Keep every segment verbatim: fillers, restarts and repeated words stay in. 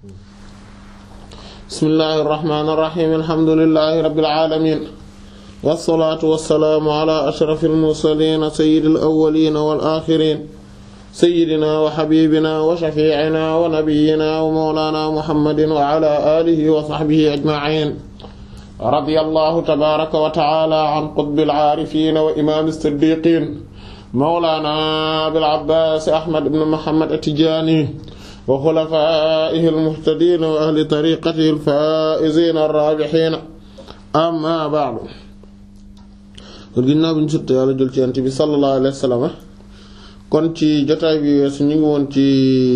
bismillahir rahmanir rahim alhamdulillahi rabbil alamin wassalaatu wassalaamu ala ashrafil mursaliin sayyidil awwaliin wal aaxiriin sayyidina wa habibina wa shafiicina wa nabiyyina wa mawlaana muhammadin wa ala aalihi wa sahbihi ajmaciin radiyallahu tabaaraka wa ta'aala an qutbil aarifiin wa imaamis siddiiqiin mawlaana abil abbaas ahmad ibn muhammad at-tijaani wa xulafaa'ihi al-muhtadiin wa ahli tariiqatihi al-faa'iziina ar-raabihiin amma ba'du. ginnaaw bi ñu sotti Yàlla jël ci Yonent bi sallallahu alayhi wa sallam kon ci jotaay bi weesu ñu ngi woon ci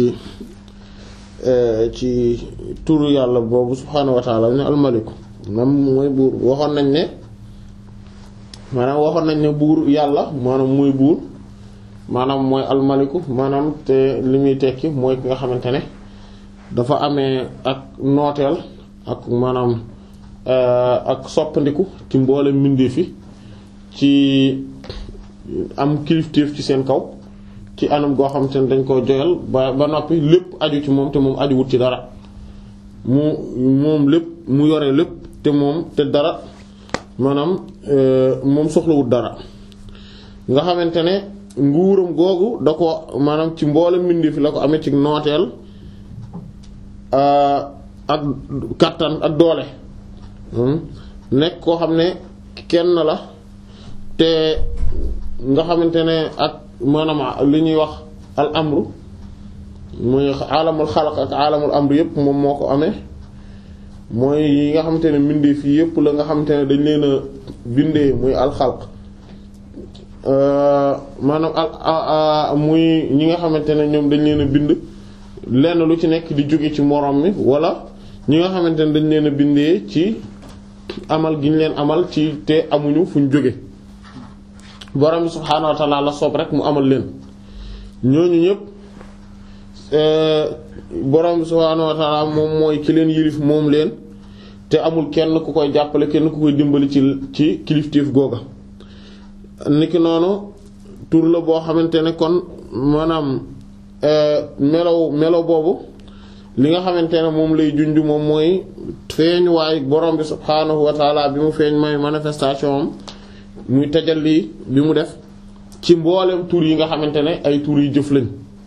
ci turu yàlla boobu subhaanahu wa ta'aala ne al-maliku moom mooy buur waxoon nañ ne maanaam waxoon nañ ne buur yàlla maanaam mooy buur maanaam mooy almaliku maanaam te li muy tekki mooy ki nga xamante ne dafa amee ak nooteel ak maanaam ak soppandiku ci mboolem mbindeef fi ci am kilifteef ci seen kaw ci anam goo xamante ne dañ ko joyal ba ba noppi lépp aju ci moom te moom aju wut ci dara mu moom lépp mu yore lépp te moom te dara maanaam moom soxlawut dara nga xamante ne nguuram googu da ko maanaam ci mboolem mbindeef fi la ko amee ci nooteel ak kàttan ak doole nekk koo xam ne kenn la te nga xamante ne ak maanaam li ñuy wax al amru muy alamul xalaq ak alamul amru yépp moom moo ko amee mooy yi nga xamante ne mbindeef yi yépp la nga xamante ne dañ leen a bindee muy alxalq maanaam al muy ñi nga xamante ne ñoom dañ leen a bind lenn lu ci nekk di jóge ci moroom mi wala ñi nga xamante ne dañ leen a bindee ci amal gi ñu leen amal ci te amuñu fu ñu jóge borom bi subhaanahu wa ta'ala la soob rek mu amal leen ñooñu ñëpp borom bi subhaanahu wa ta'ala moom mooy ki leen yilif moom leen te amul kenn ku koy jàppale kenn ku koy dimbali ci ci kilifteef googa niki noonu tur la boo xamante ne kon maanaam melow melow boobu li nga xamante ne moom lay junj moom mooy feeñ waaye borom bi subhaanahu wa ta'ala bi mu feeñ may manifestation am muy tajalli bi mu def ci mboolem tur yi nga xamante ne ay tur yu jëf lañ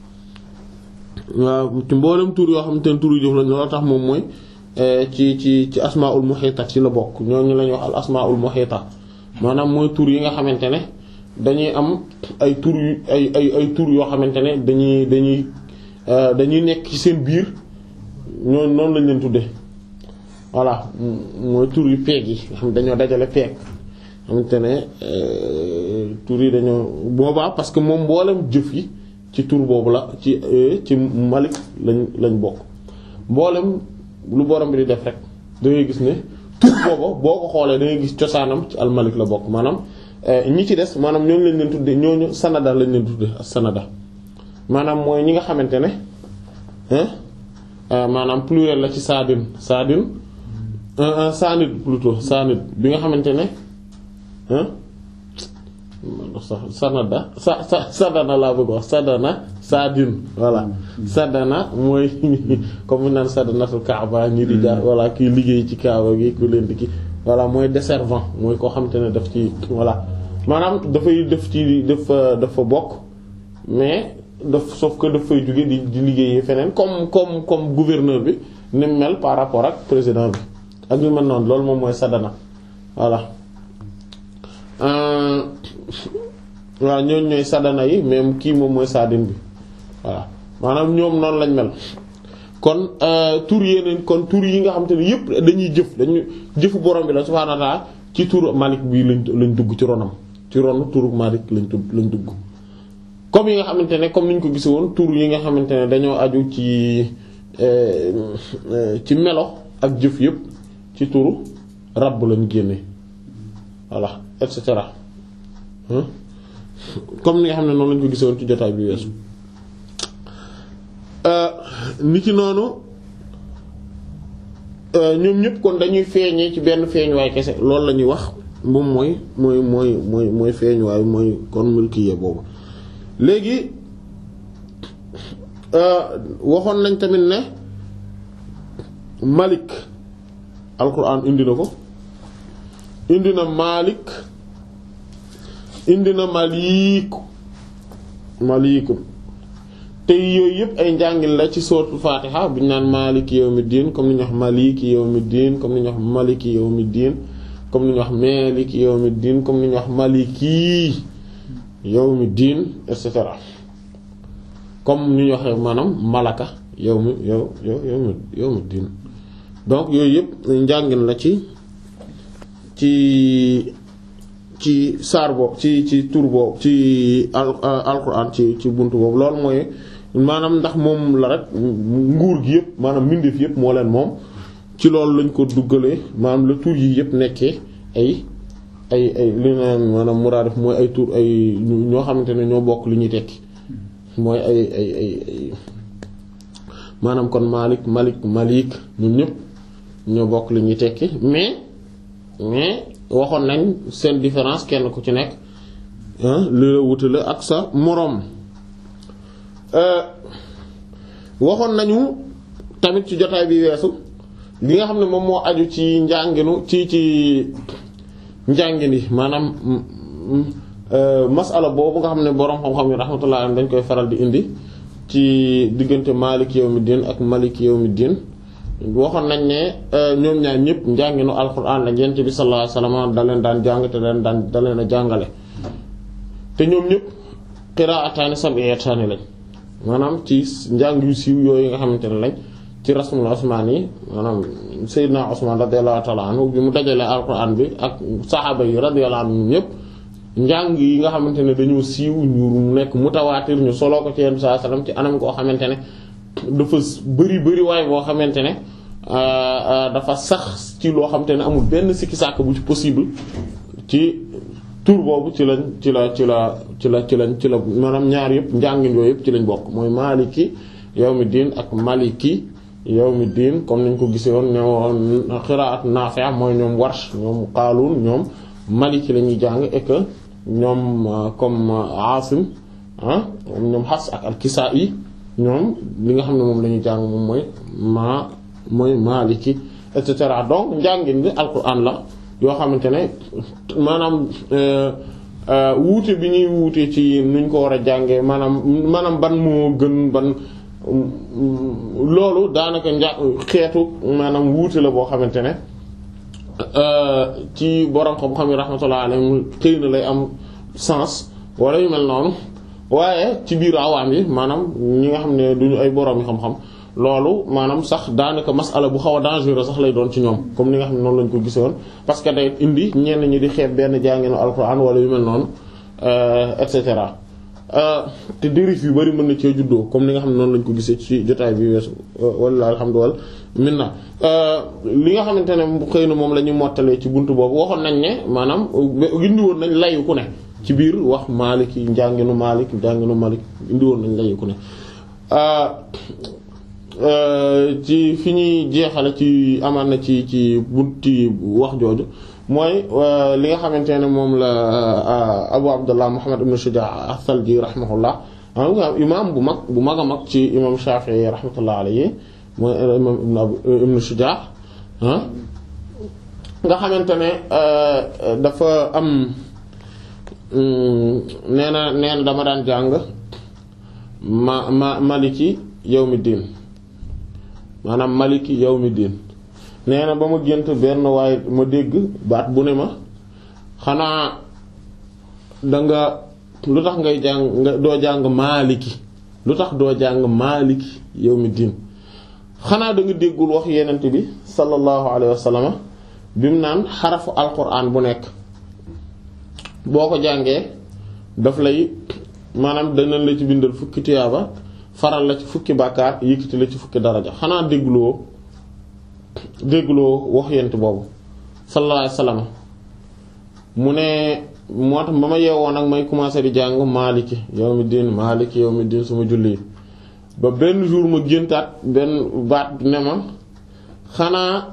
waaw ci mboolem tur yoo xamante ne tur yu jëf lañ loolu tax moom mooy ci ci ci asmaul muhita ci la bokk ñooñu la ñuy wax al asmaul muhita maanaam mooy tur yi nga xamante ne dañuy am ay tur yu ay ay ay tur yoo xamante ne dañuy dañuy dañuy nekk ci seen biir ñooñu noonu lañ leen tuddee voilà mooy tur yu peeg yi nga xam dañoo dajale peeg xamante ne tur yi dañoo boobaa parce que moom mboolem jëf yi ci tur boobu la ci ci malik lañ lañ bokk mboolem lu borom bi di def rek da ngay gis ne tur boobu boo ko xoolee da ngay gis cosaanam ci almalik la bokk maanaam ñi ci des maanaam ñooñu lañ leen tudde ñooñu sanada lañ leen tudde as sanada maanaam mooy ñi nga xamante ne maanaam pluriel la ci saadin saadin saanid plutôt saanid bi nga xamante ne sanada sa sa sadana laa bëgg wax sadana sadin voilà sadana mooy comme naan sadanatul kaaba ñi di jaar voilà kiy liggéey ci kaaba gi ku leen di ki voilà mooy desservant mooy koo xam te ne daf ci voilà maanaam dafay def ci dafa dafa bokk mais daf sauf que daf fay jóge di di liggéeyee feneen comme comme comme gouverneur bi ni mel par rapport ak président bi ak ñu mel noonu loolu moom mooy sadana voilà waaw ñooñu ñooy sadana yi même kii moom mooy sadin bi voilà maanaam ñoom noonu lañ mel kon tur yeneen kon tur yi nga xam te ne yépp dañuy jëf dañuy jëfu borom bi la subhaanahu wa ta'ala ci tur Malik bi lañ lañ dugg ci ronam ci ronu turu Malik lañ lañ dugg comme yi nga xamante ne comme niñ ko gise woon tur yi nga xamante ne dañoo aju ci ci melo ak jëf yépp ci turu Rabb lañ génne voilà et cetera comme ni nga xam ne noonu lañ ko gisoon ci jotaay bi weesu ni ci noonu ñoom ñëpp kon dañuy feeñee ci benn feeñuwaay kese loolu la ñuy wax moom mooy mooy mooy mooy mooy feeñuwaay mooy kon mulkiya boobu léegi waxoon nañ tamit ne malik alquran indi na ko indi na malik indi na malik malikum te yooyu yëpp ay njàngin la ci suratul fatiha bi ñu naan maliki yawmiddin comme ni ñu wax maliki yawmiddin comme ni ñu wax maliki yawmiddin comme ni ñu wax maliki yawmiddin comme ni ñu wax maliki yawmiddin et cetera comme ni ñu waxee maanaam malaka yawmi yow yow yawmi yawmiddin donc yooyu yëpp njàngin la ci ci ci saar boobu ci ci tur boobu ci al alquran ci ci buntu boobu loolu mooy maanaam ndax moom la rek nguur gi yëpp maanaam mbindeef yëpp moo leen moom ci loolu lañ ko duggalee maanaam la tur yi yëpp nekkee ay ay ay li naan maanaam muraadif mooy ay tur ay ñoo xamante ne ñoo bokk li ñuy tekki mooy ay ay ay ay maanaam kon Malik Malik Malik ñun ñëpp ñoo bokk li ñuy tekki mais mais waxoon nañ seen différence kenn ku ci nekk li la wutale ak sa moroom waxoon nañu tamit ci jotaay bi weesu li nga xam ne moom moo aju ci njànginu ci ci njàngin yi maanaam masala boobu nga xam ne boroom xam-xam yi rahmatullah dañ koy faral di indi ci diggante Maliki yawmiddin ak Maliki yawmiddin waxoon nañ ne ñoom ñaar ñëpp njànginu alquran la Yonent bi sallallahu alayhi wasallam da leen daan jàng te leen daan da leen a jàngale te ñoom ñëpp qiraa'ataani sab'iyataani lañ maanaam ci njàng yu siiw yooyu nga xamante ne lañ ci rasmul Usmaan yi maanaam Seydina Usmaan radiyallahu ta'ala anhu bi mu dajalee alquran bi ak saxaaba yi radiyallahu anhum ñëpp njàng yi nga xamante ne dañoo siiw ñu nekk mutawaatir ñu soloo ko ci Yonent bi sallallahu alayhi wasallam ci anam koo xamante ne dafa bëri bëri waaye boo xamante ne dafa sax ci loo xamante ne amul benn sikki sàkk bu ci possible ci tur boobu ci lañ ci la ci la ci la ci lañ ci la maanaam ñaar yëpp njàngin yooyu yëpp ci lañ bokk mooy Maliki yawmiddin ak Maliki yawmiddin comme niñ ko gisee woon ñoo qiraat Naafi' mooy ñoom Warsh ñoom Qaalun ñoom Maliki la ñuy jàng et que ñoom comme Aasim ah ñoom Hafs ak al-Kisaa'i ñoom li nga xam ne moom la ñuy jàng moom mooy ma mooy Maliki et cetera donc njàngin bi alquran la yoo xamante ne maanaam wuute bi ñuy wuute ci nuñ ko war a jàngee maanaam maanaam ban moo gën ban loolu daanaka nja xeetu maanaam wuute la boo xamante ne ci borom xam-xam yi rahmatullah alayhim xëy na lay am sens wala yu mel noonu waaye ci biir awaam yi maanaam ñi nga xam ne duñu ay borom yi xam-xam loolu maanaam sax daanaka masala bu xaw a dangereux sax lay doon ci ñoom comme ni nga xam ne noonu lañ ko gisoon parce que day indi ñenn ñi di xeeb benn jànginu alquran wala yu mel noonu et cetera te dérive yu bari mën na cee juddoo comme ni nga xam ne noonu lañ ko gisee ci jotaay bi weesu walla alhamdulillah minna li nga xamante ne xëy na moom la ñu mottalee ci buntu boobu waxoon nañ ne maanaam indi woon nañ layu ku ne ci biir wax Maliki njànginu Malik njànginu Malik indi woon nañ layu ku ne ci fi ñuy jeexale ci amaan na ci ci bunti wax jooju mooy li nga xamante ne moom la Abu Abdullah Muhammad ibn Shujaa as-Salji rahimahullah imam bu mag bu mag a mag ci imam Shafi'i rahmatullah alayhi mooy imam ibn Shujaa nga xamante ne dafa am nee na nee na dama daan jàng ma ma Maliki yawmiddin maanaam Maliki yawmiddin nee na ba ma gént benn waaye ma dégg baat bu ne ma xanaa danga lu tax ngay jàng nga doo jàng Maliki lu tax doo jàng Maliki yawmiddin xanaa da nga déggul wax yenent bi sallallahu alayhi wa sallam bi mu naan xarafu alquran bu nekk boo ko jàngee daf lay maanaam danañ la ci bindal fukki tiyaaba faral la ci fukki bàkkaar yëkkati la ci fukki daraja xanaa dégguloo dégguloo wax yent boobu sallallahu alayhi wasallam mu ne moo tax ba ma yeewoon nag may commencer di jàng Maliki yawmiddin Maliki yawmiddin suma julli ba benn jour ma géntaat benn baat ne ma xanaa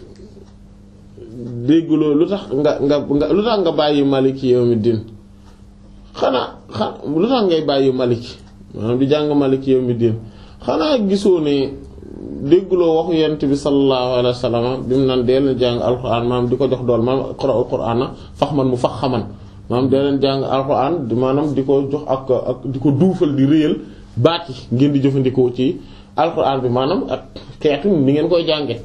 dégguloo lu tax nga nga lu tax nga bàyyi Maliki yawmiddin xanaa xa lu tax ngay bàyyi Maliki maanaam di jàng Maliki yawmiddin xanaa gisoo ne dégguloo waxu yent bi sallallahu alayhi wa sallam bi mu naan dee leen jàng alquran maanaam di ko jox dool maanaam iqra'ul qur'ana fahman mu fahhaman maanaam dee leen jàng alquran maanaam di ko jox ak ak di ko duufal di réyal baat yi ngeen di jëfandikoo ci alquran bi maanaam ak xeetu ni ngeen koy jànge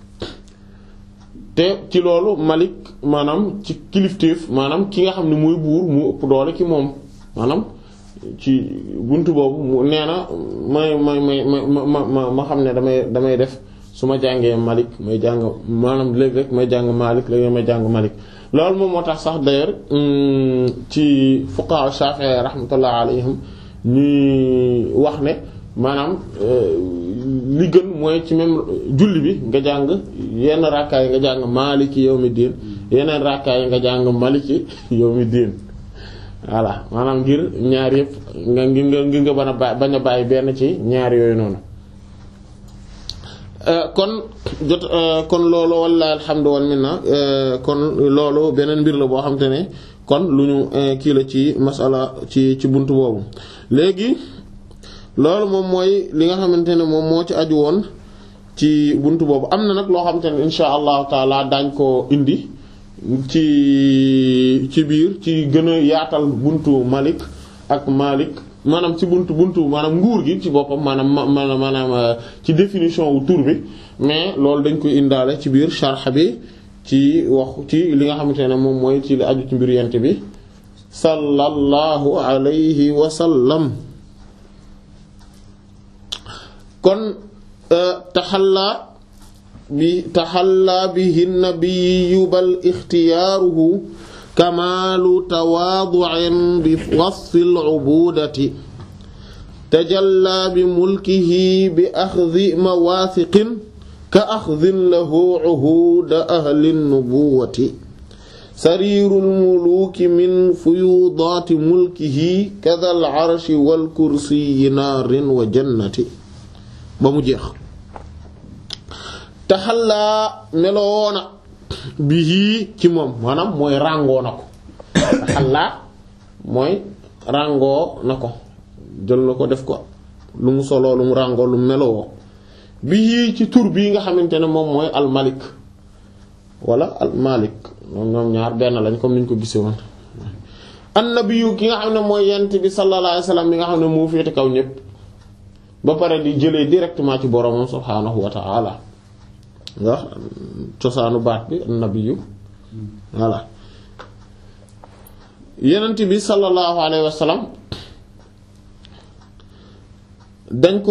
te ci loolu Malik maanaam ci kilifteef maanaam ki nga xam ne mooy buur mu ëpp doole ki moom maanaam ci buntu boobu mu nee na may may may ma ma ma xam ne damay damay def su ma jàngee Malik may jàng maanaam léegi rek may jàng Malik léegi may jàng Malik loolu moom moo tax sax d'ailleurs ci fuqaha Shafi'i rahmatullah alayhim ñuy wax ne maanaam li gën mooy ci même julli bi nga jàng yenn rakkaay nga jàng Maliki yawmiddin yeneen rakkaay nga jàng Maliki yawmiddin voilà maanaam ngir ñaar yëpp nga ngir nga ngir nga bañ a ba bañ a bàyyi benn ci ñaar yooyu noonu kon jot kon loolu wallahi alhamdu wal minna kon loolu beneen mbir la boo xam te ne kon lu ñu kii la ci masala ci ci buntu boobu léegi loolu moom mooy li nga xamante ne moom moo ci aju woon ci buntu boobu am na nag loo xamante ne insha allahu taala daañ ko indi ci ci biir ci gën a yaatal buntu Malik ak Malik maanaam ci buntu buntu maanaam nguur gi ci boppam maanaam maanaam maanaam ci définition wu tur bi mais loolu dañ koy indaale ci biir sharh bi ci wax ci li nga xamante ne moom mooy ci li aju ci mbir yent bi sallallahu alayhi wa sallam kon taxalla bi taxalla bihi nabiyyu bal ixtiyaaruhu kamaalu tawaadu'in bi wasfil ubuudati tajalla bi mulkihi bi axdi mawaathiqin ka axdin lahu uhuuda ahli nubuwwati sariirul muluuki min fuyuudaati mulkihi kadhal arshi wal kursiyyi naarin wa jannati ba mu jeex taxallaa meloona bihi ci moom maanaam mooy ràngoo na ko taxallaa mooy ràngoo na ko jël na ko def ko lu mu soloo lu mu ràngoo lu mu melowoo bihi ci tur bii nga xamante ne moom mooy al malik wala al malik moom ñoom ñaar benn lañ comme niñ ko gisee woon annabiyu ki nga xam ne mooy yent bi sallallahu alayhi wasallam bi nga xam ne moo féete kaw ñépp ba pare di jëlee directement ci boromam subhaanahu wa ta'ala nga cosaanu baat bi annabiyu voilà yenent bi sallallahu alayhi wasallam dañ ko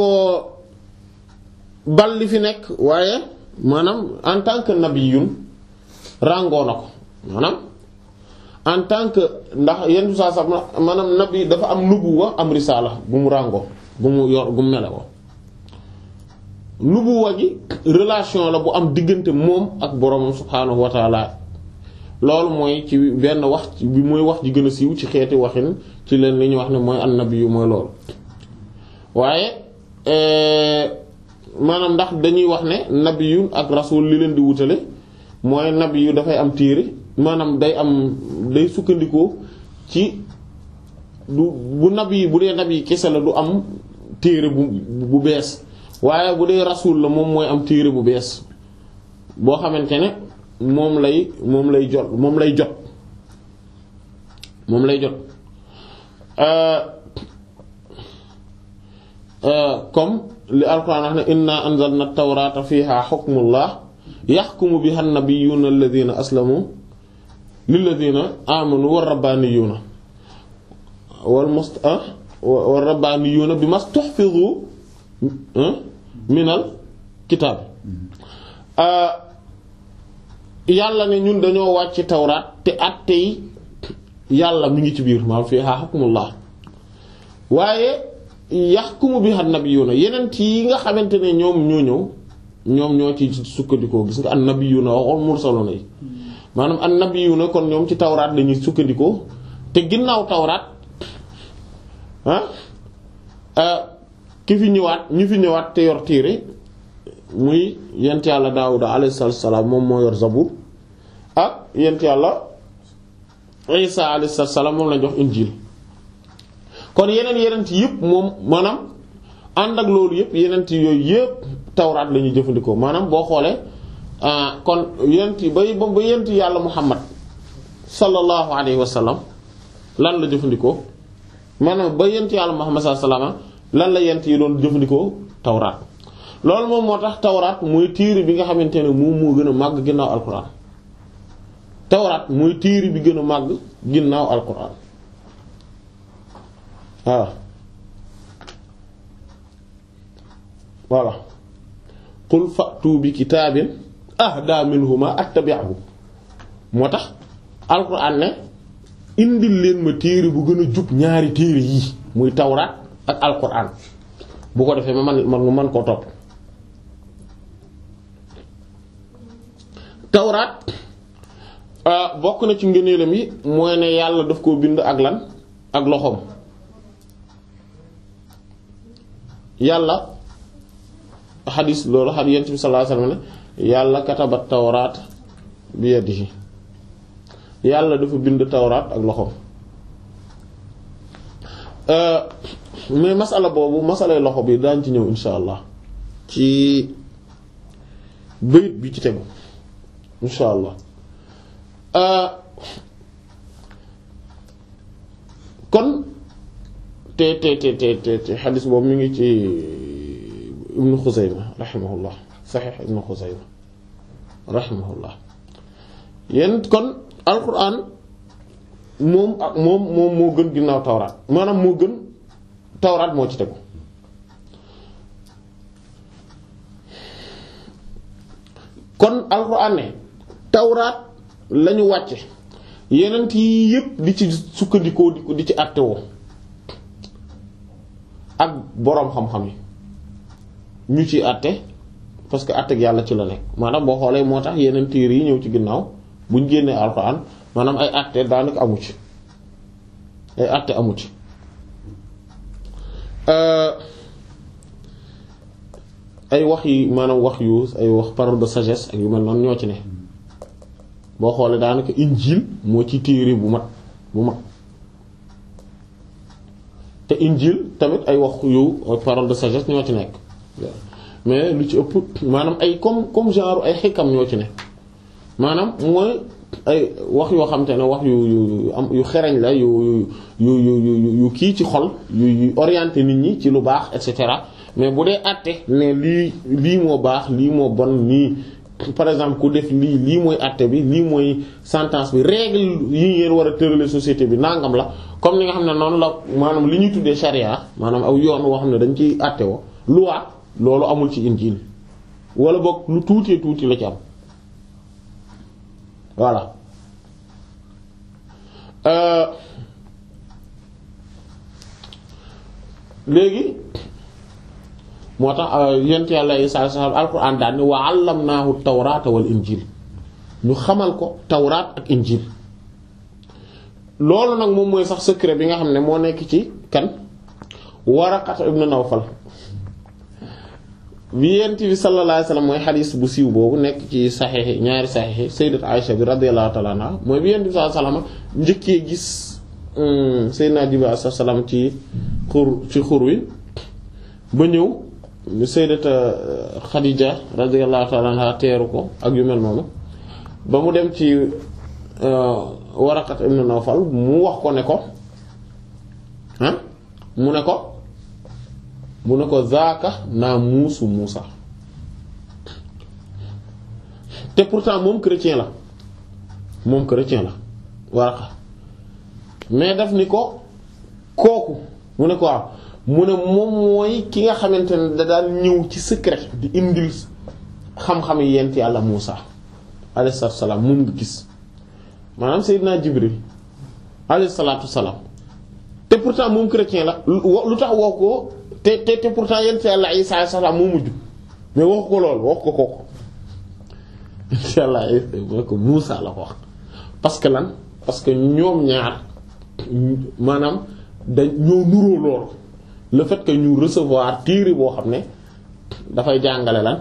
bal li fi nekk waaye maanaam en tant que nabiyun ràngoo na ko maanaam en tant que ndax yenn saa sax maanaam nabi dafa am nubuwa am risaala bu mu ràngoo bu mu yor bu mu melewoo nubuwa gi relation la bu am diggante moom ak boroomam subhaanahu wa taala loolu mooy ci benn wax bi mooy wax ji gën a siiw ci xeeti waxin ci leen li ñuy wax ne mooy annabi yu mooy loolu waaye maanaam ndax dañuy wax ne nabi yu ak rasul li leen di wutale mooy nabi yu dafay am téere maanaam day am day sukkandikoo ci du bu nabi yi bu dee nabi yi kese la du am téere bu bu bees waaye bu dee rasul la moom mooy am téere bu bees boo xamante ne moom lay moom lay jot moom lay jot moom lay jot comme li alquran wax ne inna anzalna at-tawrata fiha hukmullah yahkumu biha an-nabiyyuna alladhina aslamu lilladhina amanu war-rabbaniyuna wal must war-rabbaniyuna bima tuhfizu minal kitaab yàlla ne ñun dañoo wàcc tawraat te àtte yi yàlla mi ngi ci biir maam fiha hukmullah waaye yahkumu biha an-nabiyyuna yeneen yi nga xamante ne ñoom ñoo ñëw ñoom ñoo ci sukkandikoo gis nga an-nabiyyuna waxoon mursaluna yi maanaam an-nabiyyuna kon ñoom ci tawraat lañuy sukkandikoo te ginnaaw tawraat ah ki fi ñëwaat ñu fi ñëwaat te yor téere muy yent yàlla Daawuda alayhi salaam moom moo yor Zabuur ak yent yàlla Isa alayhi salaam moom lañ jox Injiil kon yeneen yenent yëpp moom maanaam ànd ak loolu yëpp yenent yooyu yëpp tawraat la ñuy jëfandikoo maanaam boo xoolee kon yent yi bay ba yent yàlla Muhammad sallallahu alayhi wa sallam lan la jëfandikoo maanaam ba yent yàlla Muhammad sallallahu alayhi wa sallam lan la yent yi doon jëfandikoo tawraat loolu moom moo tax tawraat mooy téere bi nga xamante ne moom moo gën a màgg ginnaaw alquran tawraat mooy téere bi gën a màgg ginnaaw alquran waaw voilà qul fa'tu bi kitaabin ahda minhuma attabi'hu moo tax alquran ne indil leen ma téere bu gën a jub ñaari téere yii muy tawraat ak alquran bu ko defee ma man man mu mën koo topp tawraat bokk na ci ngëneelam yi mooy ne yàlla daf koo bind ak lan ak loxoom yàlla xadis loolu xadis yent bi sallallahu alayhi wasallam ne yàlla katabat tawraat bi yadihi yàlla dafa bind tawraat ak loxoom mais masala boobu masalay loxo bi daañ ci ñëw insha allah ci bayit bi ci tegu insha allah kon te te te te te xadis boobu mi ngi ci ibnu Xuzayma rahimahullah saxiix ibnu Xuzayma rahimahullah yéen kon alquran moom ak moom moom moo gën ginnaaw tawraat maanaam moo gën tawraat moo ci tegu kon alquran ne tawraat lañu wàcce yeneen yi yépp di ci sukkandikoo di ko di ci àttewoo ak boroom xam-xam yi ñu ci àtte parce que àtte ak yàlla ci la nekk maanaam boo xoolee moo tax yeneen téere yi ñëw ci ginnaaw buñ génnee alxuraan maanaam ay àtte daanaka amu ci ay àtte amu ci ay wax yi maanaam wax yu ay wax parole de sagesse ak yu mel noonu ñoo ci ne boo xoolee daanaka injil moo ci téere bu mat bu mat te injil tamit ay wax yu parole de sagesse ñoo ci nekk mais lu ci ëpp maanaam ay comme comme genre ay xikam ñoo ci ne maanaam mooy ay wax yoo xam te ne wax yu yu am yu xereñ la yu yu yu yu yu kii ci xol yu yu orienté nit ñi ci lu baax et cetera mais bu dee àtte ne lii lii moo baax lii moo bon nii par exemple ku def lii lii mooy àtte bi lii mooy sentence bi règle yi ngeen war a tërale société bi nangam la comme ni nga xam ne noonu la maanaam li ñuy tuddee charia maanaam aw yoon woo xam ne dañ ciy àtte woo loi loolu amul ci injil wala boog lu tuutee tuuti la ci am voilà euh léegi moo tax yent yàlla Isaa sax alquran daal ni wa allamnaahu tawraata wal injil ñu xamal ko tawraat ak injil loolu nag moom mooy sax secret bi nga xam ne moo nekk ci kan Waraqat ibn Nawfal bi yent bi sallallahu alayhi wasallam mooy xadiis bu siiw boobu nekk ci saxiix ñaari saxiix sayyidat Aisha bi radiyallahu ta'ala anha mooy bi yent bi sallallahu alayhi wasallam njëkkee gis sayyidina Jibril alayhi salaam ci xur ci xur wi ba ñëw sayyidat Khadija radiyallahu ta'ala anha teeru ko ak yu mel noonu ba mu dem ci Waraqat ibn Nawfal mu wax ko ne ko ah mu ne ko mu ne ko zaaka naa muusu Muusa te pourtant moom chrétien la moom chrétien la Waraqa mais daf ni ko kooku mu ne ko waaw mu ne moom mooy ki nga xamante ne da daan ñëw ci secret di indil xam-xam yi yent yàlla Muusa alayhi salaatu salaam moom nga gis maanaam Seydina Jibril alayhi salaatu salaam te pourtant moom chrétien la lu tax woo ko te te te pourtant yent yàlla Isaa alayhi salaam moo mujj mais wax ko loolu wax ko kooku insha Allah moo ko Muusa la ko wax parce que lan parce que ñoom ñaar maanaam dañ ñoo nuroo loolu le fait que ñu recevoir téere boo xam ne dafay jàngale lan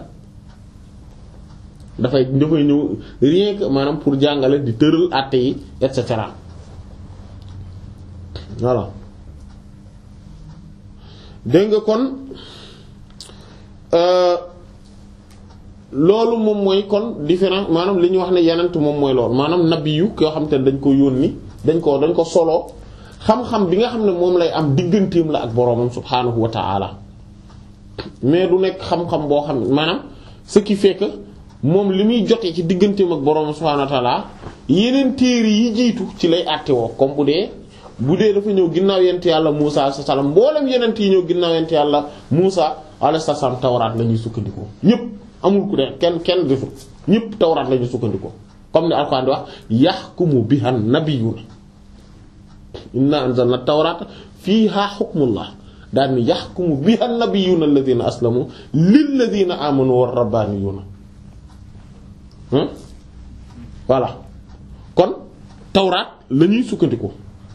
dafay dafay ñëw rien que maanaam pour jàngale di tëral àtte yi et cetera voilà dégg nga kon loolu moom mooy kon différent maanaam li ñuy wax ne yenent moom mooy loolu maanaam nabiyu koo xam te ne dañ ko yónni dañ ko dañ ko soloo xam-xam bi nga xam ne moom lay am digganteem la ak boroomam subhaanahu wa ta'ala mais du nekk xam-xam boo xam ne maanaam ce qui fait que moom li muy jotee ci digganteem ak boroomam subhaanahu wa ta'ala yeneen téere yi jiitu ci lay àttewoo comme bu dee bu dee dafa ñëw ginnaaw yent yàlla Muusa alayhi salaam mboolem yeneen yi ñëw ginnaaw yent yàlla Muusa alayhi salaam tawraat la ñuy sukkandikoo ñëpp amul ku dee kenn kenn defu ñëpp tawraat la ñuy sukkandikoo comme ni Alxuraan di wax yahkumu biha nabiyyuna inna anzalna tawrata fiha hukmullah daan ni yahkumu biha nabiyyuna alladhina aslamu lilladhina amanu war rabbaniyuna voilà kon tawraat la ñuy sukkandiku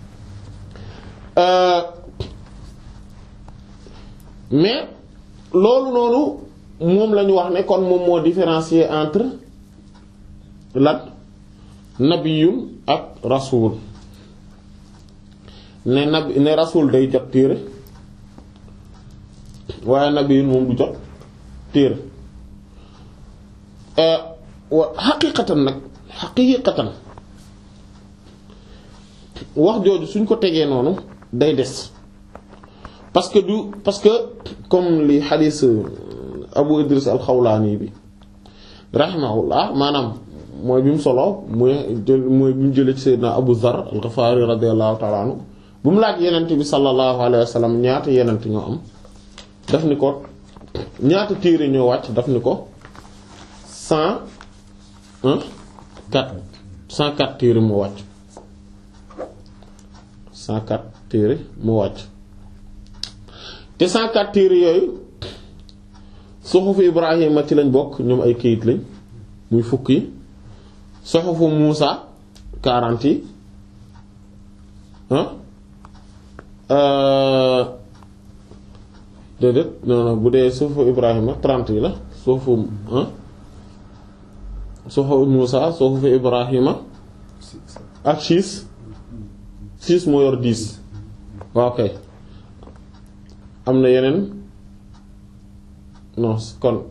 mais loolu noonu moom la ñu wax ne kon moom moo différencier entre lan nabiyun ak rasul ne nabi ne rasul day jot téere waaye nabiyun moom du jot téere wa xaqiiqatan nag xaqiiqatan wax jooju suñ ko tegee noonu day des parce que du parce que comme li xadiis Abu Idris al-Xawlaani bi rahimahullah maanaam mooy bi mu solo muy jël mooy bi mu jëlee ci Seydina Abu Zar al-Ghifari radiyallahu ta'ala anhu bu mu laaj yenent bi sallallahu alayhi wa sallam ñaata yenent ñoo am daf ni ko ñaata téere ñoo wàcc daf ni ko cent quatre cent quatre téere moo wàcc cent quatre téere moo wàcc te cent quatre téere yooyu suxufu Ibrahima ci lañ bokk ñoom ay kayit lañ muy fukk yi suxufu Muusa quarante yi déedéet non non bu dee suxufu Ibrahima trente yi la suxufu suxufu Muusa suxufu Ibrahima ak six six moo yor dix waaw kay am na yeneen non kon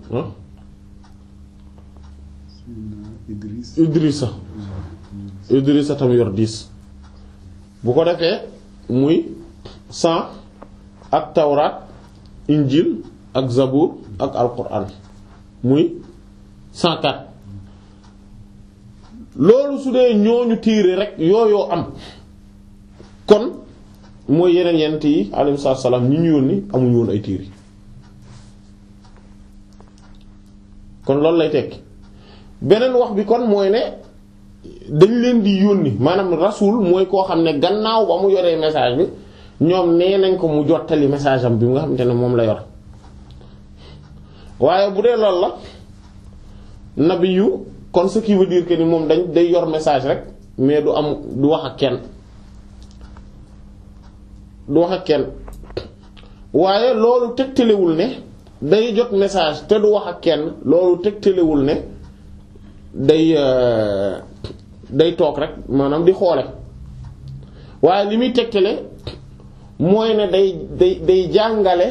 Idrissa Idrissa tam yor dix bu ko defee muy cent ak Tawraat Injil ak Zabur ak Alquran muy cent quatre loolu su dee ñooñu tiire rek yooyoo am kon mooy yeneen yenent yi alayhi salaam ñi ñu yónni amuñu woon ay tiiri kon loolu lay tekki beneen wax bi kon mooy ne dañ leen di yónni maanaam rasul mooy koo xam ne gannaaw ba mu yoree message bi ñoom nee nañ ko mu jottali message am bi nga xamante ne moom la yor waaye bu dee loolu la nabiyu kon ce qui veut dire que ni moom dañ day yor message rek mais du am du wax ak kenn du wax ak kenn waaye loolu tegtalewul ne day jot message te du wax ak kenn loolu tegtalewul ne day day toog rek maanaam di xoole waaye li muy tegtale mooy ne day day day jàngale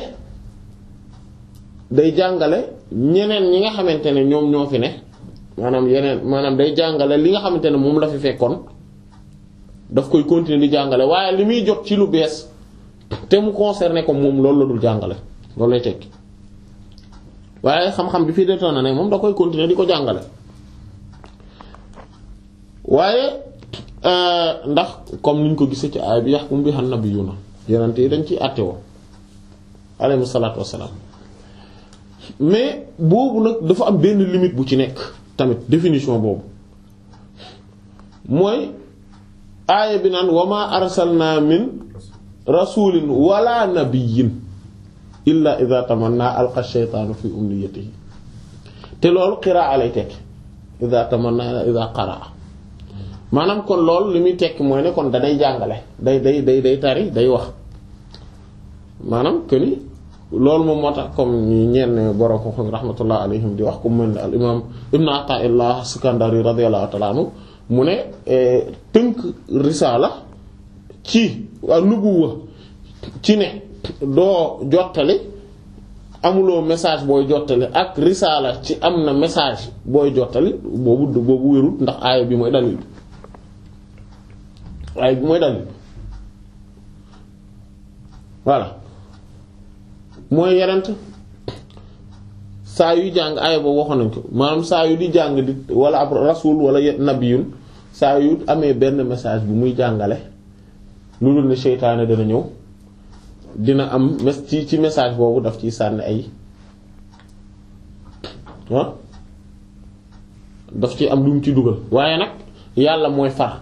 day jàngale ñeneen ñi nga xamante ne ñoom ñoo fi ne maanaam yeneen maanaam day jàngale li nga xamante ne moom la fi fekkoon daf koy continuer di jàngale waaye li muy jot ci lu bees te mu concerné ko moom loolu la dul jàngale loolu lay tekki waaye xam-xam bi fi detoon na ne moom da koy continuer di ko jàngale waaye ndax comme niñ ko gisee ci aay bi yahkum biha nabiyuna yonent yi dañ ciy àtte woo alayhi salaatu wassalaam mais boobu nag dafa am benn limite bu ci nekk tamit définition boobu mooy aaya bi naan wa ma arsalna min rasulin wala nabiyyin illa idha tamanna alqa shaytaanu fi umniyatihi te loolu qiraa lay tekki idha tamanna idha qaraa maanaam kon loolu li muy tekki mooy ne kon danay jàngale day day day day tari day wax maanaam que ni loolu moom moo tax comme ñi ñenn borom ko xam rahmatullah alayhim di wax ku mel ne al imam ibn Ata'illah Sikandari radiyallahu ta'ala anhu mu ne tënk risaala ci waa nubuwa ci ne doo jottali amuloo message booy jottali ak risaala ci am na message booy jottali boobu boobu wérul ndax aaya bi mooy dalil aaya bi mooy dalil voilà mooy yenent saa yu jàng aaya boobu waxoon nañ ko maanaam saa yu di jàng di wala ab rasul wala nabiyun saa yu amee benn message bu muy jàngale lu dul ne seytaane dana ñëw dina am mes ci ci message boobu daf ciy sànni ay ah daf ci am lu mu ci dugal waaye nag yàlla mooy far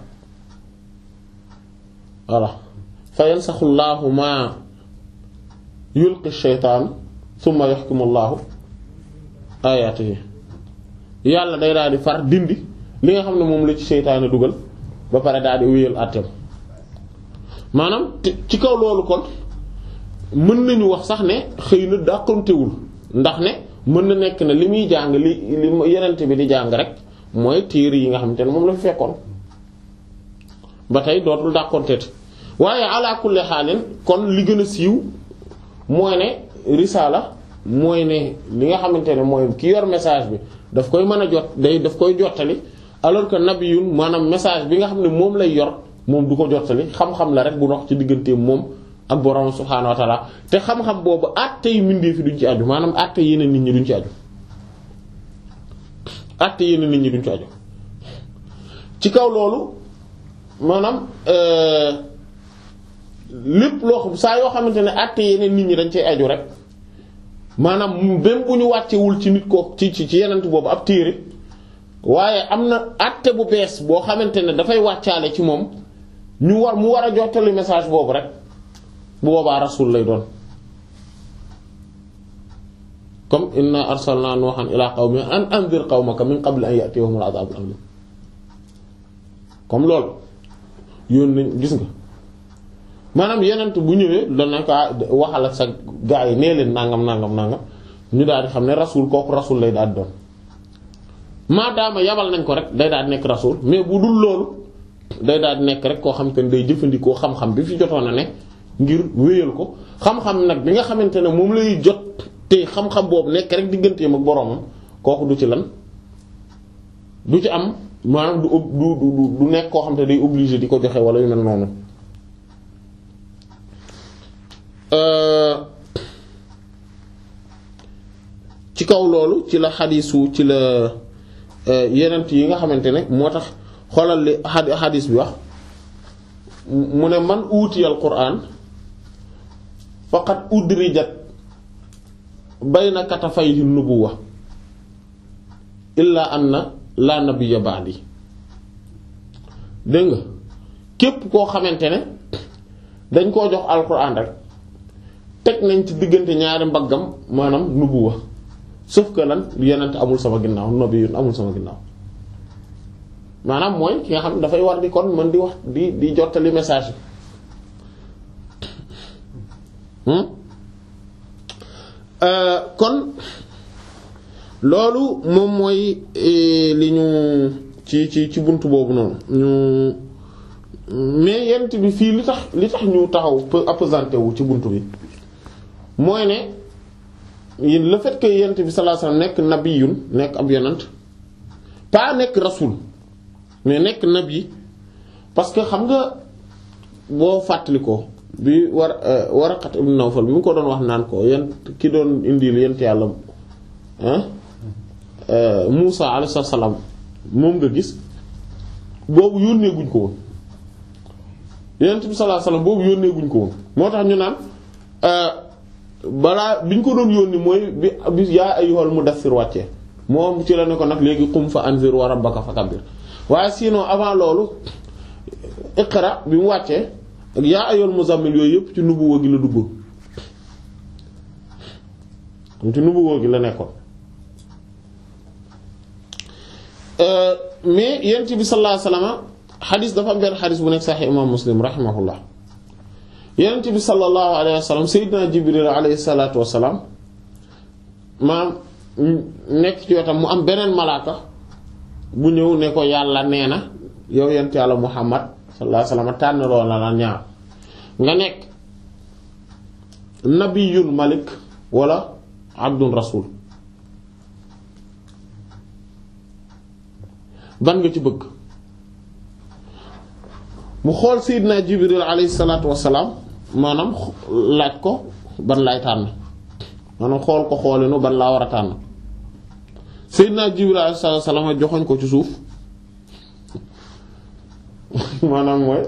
voilà fa yansaxullaahu ma yulqi sheytaan summa yaxkumullaahu ayaatihi yàlla day daal di far dindi li nga xam ne moom la ci seytaane dugal ba pare daal di wéyal àtteem maanaam ci kaw loolu kon mën nañu wax sax ne xëy na dàqantewul ndax ne mën na nekk ne li muy jàng li li yenente bi di jàng rek mooy téere yi nga xamante ne moom la fi fekkoon ba tey dootul dàqonteeti waaye ala kulli xaalin kon li gën a siiw mooy ne risaala mooy ne li nga xamante ne mooy ki yor message bi daf koy mën a jot day daf koy jottali alors que nabiyun maanaam message bi nga xam ne moom lay yor moom du ko jottali xam-xam la rek bu dox ci diggante moom ak borom subhaanahu wa ta'ala te xam-xam boobu àtte yu mindee fi duñ ci aju maanaam àtte yeneen nit ñi duñ ci aju àtte yeneen nit ñi duñ ci aju ci kaw loolu maanaam lépp loo xam saa yoo xamante ne àtte yeneen nit ñi dañ cee aju rek maanaam même bu ñu wàccewul ci nit ko ci ci ci yenent boobu ab téere waaye am na àtte bu bees boo xamante ne dafay wàccaale ci moom ñu war mu war a jottali message boobu rek bu boobaa rasul lay doon comme inna arsalna nuuhan ila qawmi an anzir qawmaka min qabli an ya'tiyahumul adhabul alim comme loolu yoon nañ gis nga maanaam yenent bu ñëwee dana ko waxal ak sa gaa yi nee leen nangam nangam nangam ñu daal di xam ne rasul kooku rasul lay daal di doon maadaama yabal nañ ko rek day daal di nekk rasul mais bu dul loolu day daal di nekk rek koo xam te ne day jëfandikoo xam-xam bi fi jotoon na ne ngir wéyal ko xam-xam nag bi nga xamante ne moom lay jot te xam-xam boobu nekk rek digganteem ak boroomam kooku du ci lan du ci am maanaam du du du du nekk koo xam te day obligé di ko joxe wala yu mel noonu. ci kaw loolu ci la xadiisu ci la yenent yi nga xamante ne moo tax xoolal li xadiis bi wax mu ne man uutiyal qur'aan faqad udrijat bayna katafayhi nubuwa illa anna la nabiyya ba'di dégg nga képp koo xamante ne dañ koo jox alquran rek teg nañ ci diggante ñaari mbaggam maanaam nubuwa sauf que lan yenent amul sama ginnaaw nabiyyun amul sama ginnaaw maanaam mooy ki nga xam ne dafay war di kon mën di wax di di jottali message bi kon loolu moom mooy li ñu ci ci ci buntu boobu noonu ñu mais yent bi fii li tax li tax ñu taxaw appesanté wu ci buntu bi mooy ne le fait que yent bi sallallahu alayhi wasallam nekk nabiyun nekk ab yonent pas nekk rasul mais nekk nabi parce que xam nga boo fàttali ko bi war Waraqat ibn Nawfal bi mu ko doon wax naan ko yent ki doon indil yent yàlla Muusa alayhi salaam moom nga gis boobu yónnee guñ ko woon yent bi sallallahu alayhi wasallam boobu yónnee guñ ko woon moo tax ñu naan balaa biñ ko doon yónni mooy bi bi yaa ayyuhal mudaththir wàccee moom ci la ne ko nag léegi qum fa anzir wa rabbaka fakabbir waaye sinon avant loolu iqra bi mu wàccee ak yaa ayyuhal muzammil yooyu yëpp ci nubuwa gi la duggoon ci nubuwa gi la nekkoon mais yent bi sallallahu alayhi wasallam xadis dafa am benn xadis bu nekk Sahih imam Muslim rahimahullah yent bi sallallahu alayhi wasallam sayyidina Jibril alayhi salatu wassalam maam nekk ci wetam mu am beneen malaaka bu ñëw ne ko yàlla nee na yow yent yàlla Muhammad sallallahu alayhi wasallam tànn loo la la ñaar nga nekk nabiyun malik wala abdun rasul ban nga ci bëgg mu xool Seydina Jibril alayhi salaatu wassalaam maanaam laaj ko ban laay tànn maanaam xool ko xoolinu ban laa war a tànn Seydina Jibril alayhi salaatu wassalaam joxoñ ko ci suuf maanaam mooy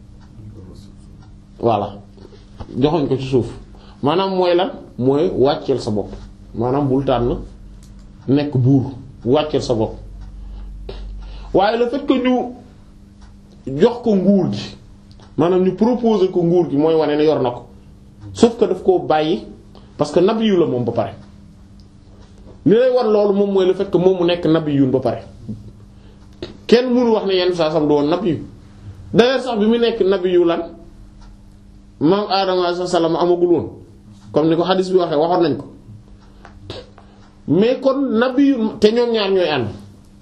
voilà joxoñ ko ci suuf maanaam mooy lan mooy wàcceel sa bopp maanaam bul tànn nekk buur wàcceel sa bopp waaye le fait que ñu jox ko nguur gi maanaam ñu proposer ko nguur gi mooy wane ne yor na ko sauf que daf koo bàyyi parce que nabiyu la moom ba pare li lay war loolu moom mooy le fait que moom mu nekk nabiyun ba pare kenn mënu wax ne yenn saa sam du woon nabiyu d'ailleurs sax bi mu nekk nabiyu lan maam Adama alayhi salaam amagul woon comme ni ko xadis bi waxee waxoon nañ ko mais kon nabiyu te ñoom ñaar ñooy ànd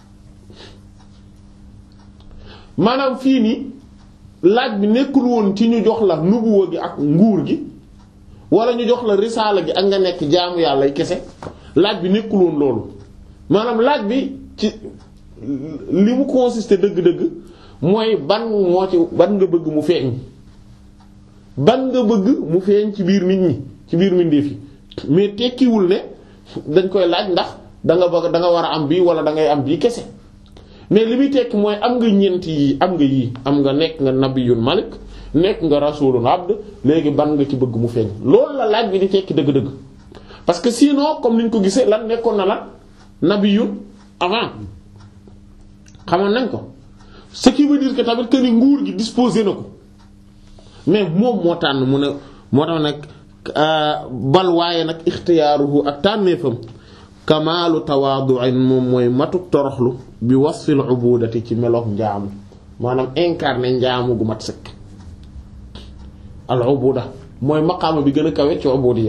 maanaam fii nii laaj bi nekkul woon ci ñu jox la nubuwa gi ak nguur gi wala ñu jox la risaala gi ak nga nekk jaamu yàlla kese laaj bi nekkul woon loolu maanaam laaj bi ci li mu consisté dëgg-dëgg mooy ban moo ci ban nga bëgg mu feeñ ban nga bëgg mu feeñ ci biir nit ñi ci biir mbindeef yi mais tekkiwul ne dañ koy laaj ndax da nga bëgg da nga war a am bii wala da ngay am bii kese mais li muy tekki mooy am nga ñeent yi am nga yii am nga nekk nga nabiyun malik nekk nga rasulun abd léegi ban nga ci bëgg mu feeñ loolu la laaj bi di tekki dëgg-dëgg parce que sinon comme niñ ko gisee lan nekkoon na lan nabiyun avant xamoon nañ ko ce qui veut dire que tamit que ni nguur gi disposé na ko mais moom moo tànn mu ne moo tax nag bal waaye nag ixtiyaaruhu ak tànneefam kamaalu tawaadu'in moom mooy matuk toroxlu bi wasfil ubudati ci meloog njaamu maanaam incarné njaamu gu mat sëkk al ubuda mooy maqaama bi gën a kawe ci ubudiya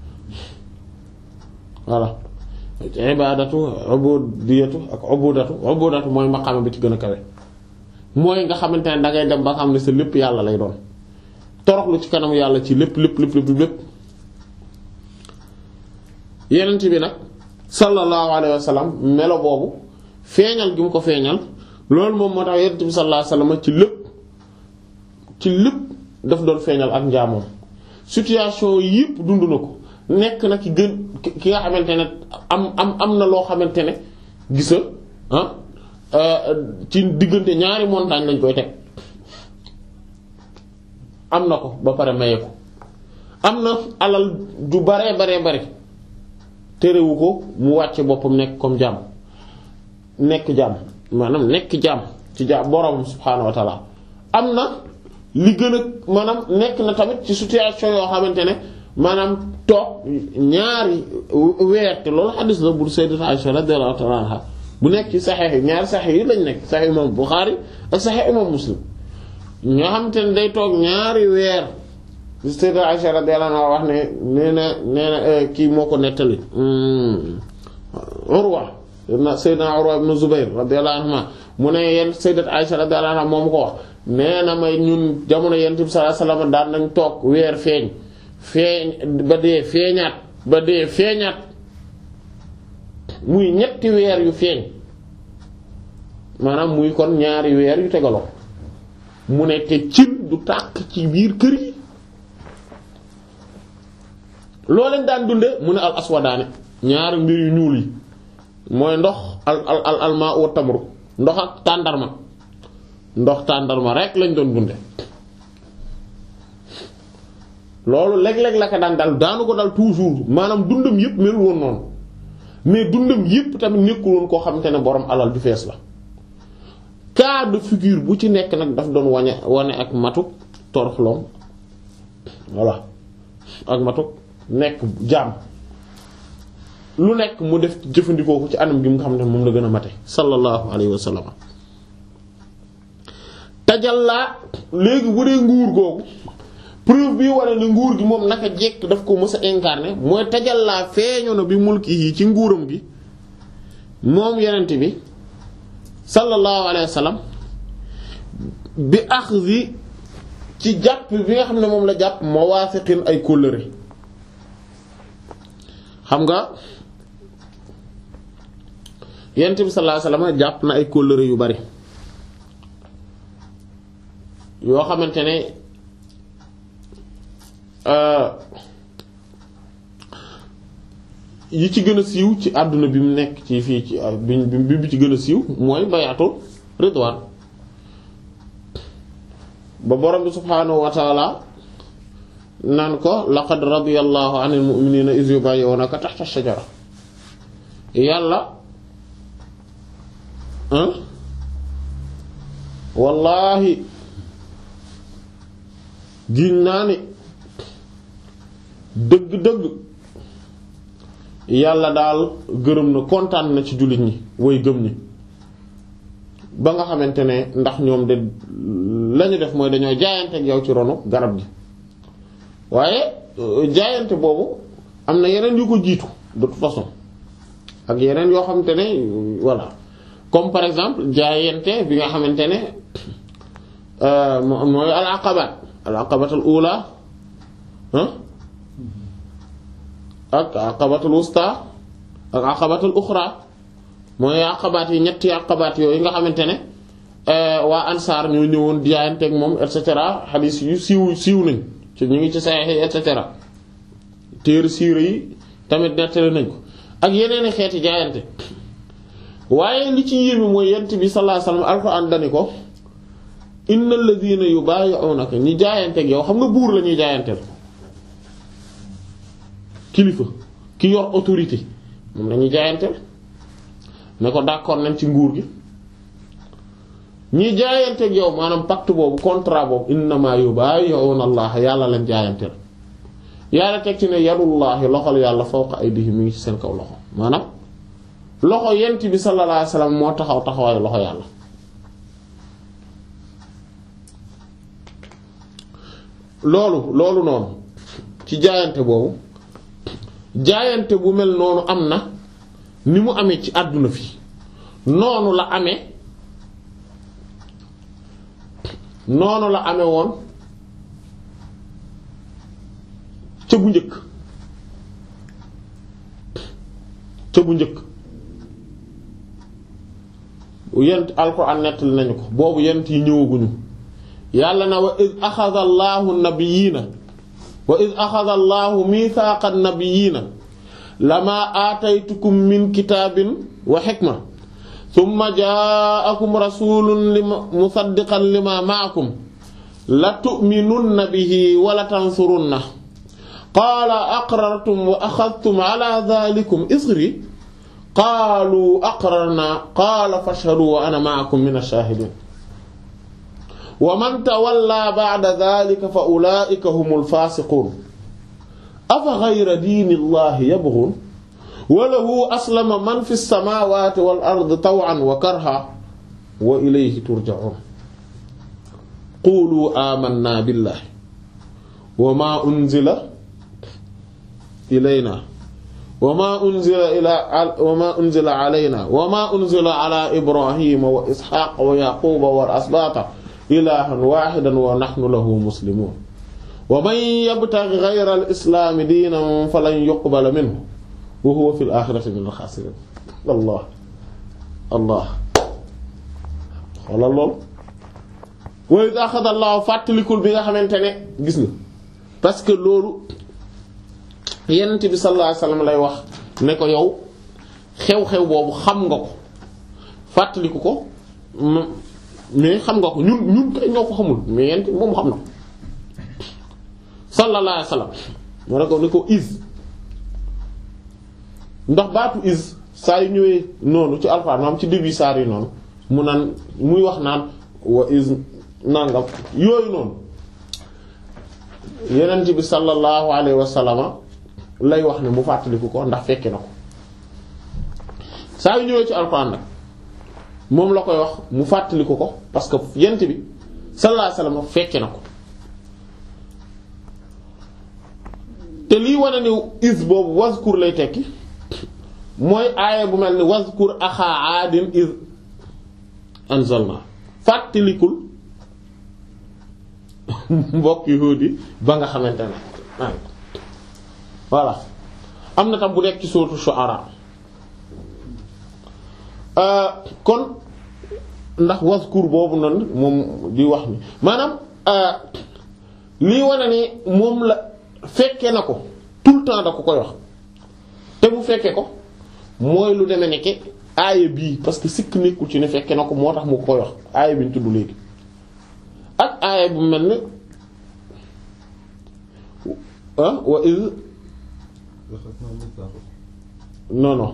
voilà ibadatu ubudiyatu ak ubudatu ubudatu mooy maqaama bi ci gën a kawe mooy nga xamante ne dangay dem ba xam ne sa lépp yàlla lay doon toroxlu ci kanam yàlla ci lépp lépp lépp lépp lépp yenent bi nag sallallahu alayhi wa sallam melo boobu feeñal gi mu ko feeñal loolu moom moo tax yenent bi sallallahu alayhi wa sallam ci lépp ci lépp daf doon feeñal ak njaamoom situation yëpp dund na ko nekk na ki gën ki nga xamante ne am am am na loo xamante ne gisa ah ci diggante ñaari montagne lañ koy teg am na ko ba pare maye ko am na alal ju baree baree bare terewu ko mu wàcce boppam nekk comme jaam nekk jaam maanaam nekk jaam ci jaam boroom subhaanahu wa ta'ala am na li gën a maanaam nekk na tamit ci situation yoo xamante ne maanaam toog ñaari weer te loolu xadis la bu Sayyidatu Aisha radiyallahu ta'ala anha bu nekk ci saxiix yi ñaari saxiix yi lañ nekk saxiix imam Bukhari ak saxiix imam Muslim ñoo xamante ne day toog ñaari weer Sayyidatu Aisha radiyallahu anha wax ne nee na nee na kii moo ko nettali Urwa Sayyidina Urwa ibn Zubayr radiyallahu anhu mu ne yenn Sayyidatu Aisha radiyallahu anha moom ko wax nee na may ñun jamono Yonent bi sallallahu alayhi wasallam daan nañ toog weer feeñ feeñ ba dee feeñaat ba dee feeñaat muy ñetti weer yu feeñ maanaam muy kon ñaari weer yu tegaloo mu ne te cin du tàkk ci biir kër yi loo leen daan dunde mu ne al aswadaane ñaari mbir yu ñuul yi mooy ndox al al al al maa wa tamru ndox ak tàndarma ndox tàndarma rek lañ doon dunde loolu léeg-léeg la ko daan dal daanu ko dal toujours maanaam dundam yépp mel woon noonu mais dundam yépp tamit nekkul woon koo xamante ne borom alal ju fees la cas de figure bu ci nekk nag daf doon wane wane ak matuk toroxloom voilà ak matuk nekk jaam lu nekk mu def jëfandikoo ko ci anam gi nga xam ne moom la gën a mate sallallahu alayhi wa sallam tajalla léegi bu dee nguur googu preuve bi wara ne nguur gi moom naka jekk daf ko mës a incarner mooy tajalla feeñu na bi mulki yi ci nguuram gi moom yenent bi sallallahu alayhi wa sallam bi axzi ci jàpp bi nga xam ne moom la jàpp mawaafiqin ay kóllëre xam nga Yonent bi sallallahu alayhi wasallam jàpp na ay kóllëre yu bari yoo xamante ne yi ci gën a siiw ci àdduna bi mu nekk ci fii ci bi bi ci gën a siiw mooy bayaatu ridwaan ba borom bi subhaanahu wa taala naan ko laqad radiyallahu anil mu'minina iz yubayyi'unaka tahta ash-shajara yàlla wallaahi giñ naa ni dëgg-dëgg yàlla daal gërëm na kontaan na ci jullit ñi way gëm ñi ba nga xamante ne ndax ñoom de lañu def mooy dañoo jaayante ak yow ci ronu garab gi waaye jaayante boobu am na yeneen yu ko jiitu de toute façon ak yeneen yoo xamante ne voilà comme par exemple jaayante bi nga xamante ne mooy al aqabat al aqabatul ula ak aqabatul wusta ak aqabatul uxra mooy aqabaat yi ñetti aqabaat yooyu nga xamante ne waa ansaar ñoo ñëwoon jaayanteeg moom et cetera xadiis yu siiw siiw nañ ci ñu ngi ci saxiix yi et cetera téere siira yi tamit nettali nañ ko ak yeneeni xeeti jaayante waaye li ci yéeme mooy yent bi sallallahu alayhi wasallam alxuraan dani ko innal ladina yubayi'unaka ñi jaayanteeg yow xam nga buur la ñuy jaayanteel kilifa ki yor autorité moom lañuy jaayanteel ne ko d'accord nañ ci nguur gi ñi jaayanteeg yow maanaam pacte boobu contrat boobu innama yubayi'una Allah yàlla lañ jaayanteel yàlla teg ci ne yadullahi loxol yàlla fawqa aydihim mi ngi ci seen kaw loxo maanaam loxo yent bi sallallahu alayhi wasallam moo taxaw taxawaayu loxo yàlla loolu loolu noonu ci jaayante boobu jaayante bu mel noonu am na ni mu amee ci àdduna fi noonu la amee noonu la amee woon ca bu njëkk ca bu njëkk yent alxuraan nettali nañu ko boobu yent yi ñëwaguñu yàlla na wa iz axada allahu nabiyyiina wa iz axada allahu mithaaqa nabiyyiina lama aataytukum min kitaabin wa xikma thumma jaa'akum rasuulun lima musaddiqan lima ma'akum la tu'minunna bihi wa la tansurunna qaala aqrartum wa axadtum ala dhaalikum isri qaalu aqrarna qaala fashhadu wa ana ma'akum min ash-shaahidiin wa man tawalla ba'da dhaalika fa ulaa'ika humul faasiquun afa ghayra diini llaahi yabghuun wa lahu aslama man fi samaawaati wal ardi taw'an wa karhan wa ilayhi turja'uun quulu aamannaa billaahi wa maa unzila ilaynaa wa maa unzila ilaa wa maa unzila alaynaa wa maa unzila alaa ibraahiima wa isxaaqa wa yaquuba wal asbaata ilaahan waahidan wa nahnu lahu muslimuun wa man yabtaghi ghayra al-islaami diinan falan yuqbala minhu wa huwa fil aaxirati minal xaasiriin. Allah Allah xoolal lool. wa idh akhadha Allahu fàttalikul bi nga xamante ne gis nga parce que loolu Yonent bi sallallahu alayhi wasallam lay wax ne ko yow xew-xew boobu xam nga ko fàttaliku ko. mais xam nga ko ñun ñun kay ñoo ko xamul mais yent moom xam na ko sallallahu alayhi wasallam moo ne ko ni ko is ndax baatu is saa yu ñëwee noonu ci alxuraan maanaam ci début saar yi noonu mu naan muy wax naan wa is nangam yooyu noonu yenent bi sallallahu alayhi wasallam lay wax ne mu fàttaliku ko ndax fekke na ko saa yu ñëwee ci alxuraan nag moom la koy wax mu fàttaliku ko parce que yent bi sallallahu alayhi wasallam fekke na ko te lii wane ni is boobu wazkur lay tekki mooy aaya bu mel ni wazkur axaa aadin iz anzalna fàttalikul mbokk yahuudi ba nga xamante ne voilà am na tam bu nekk ci sourate Shu'ara kon ndax waskur boobu noonu moom di wax ni maanaam lii wane ni moom la fekke na ko tout le temps da ko koy wax te mu fekke ko mooy lu demee nekke aaya bii parce que sikk nekkul ci ne fekke na ko moo tax mu koy wax aaya bi ñu tudd léegi ak aaya bu mel ni ah wa iz non non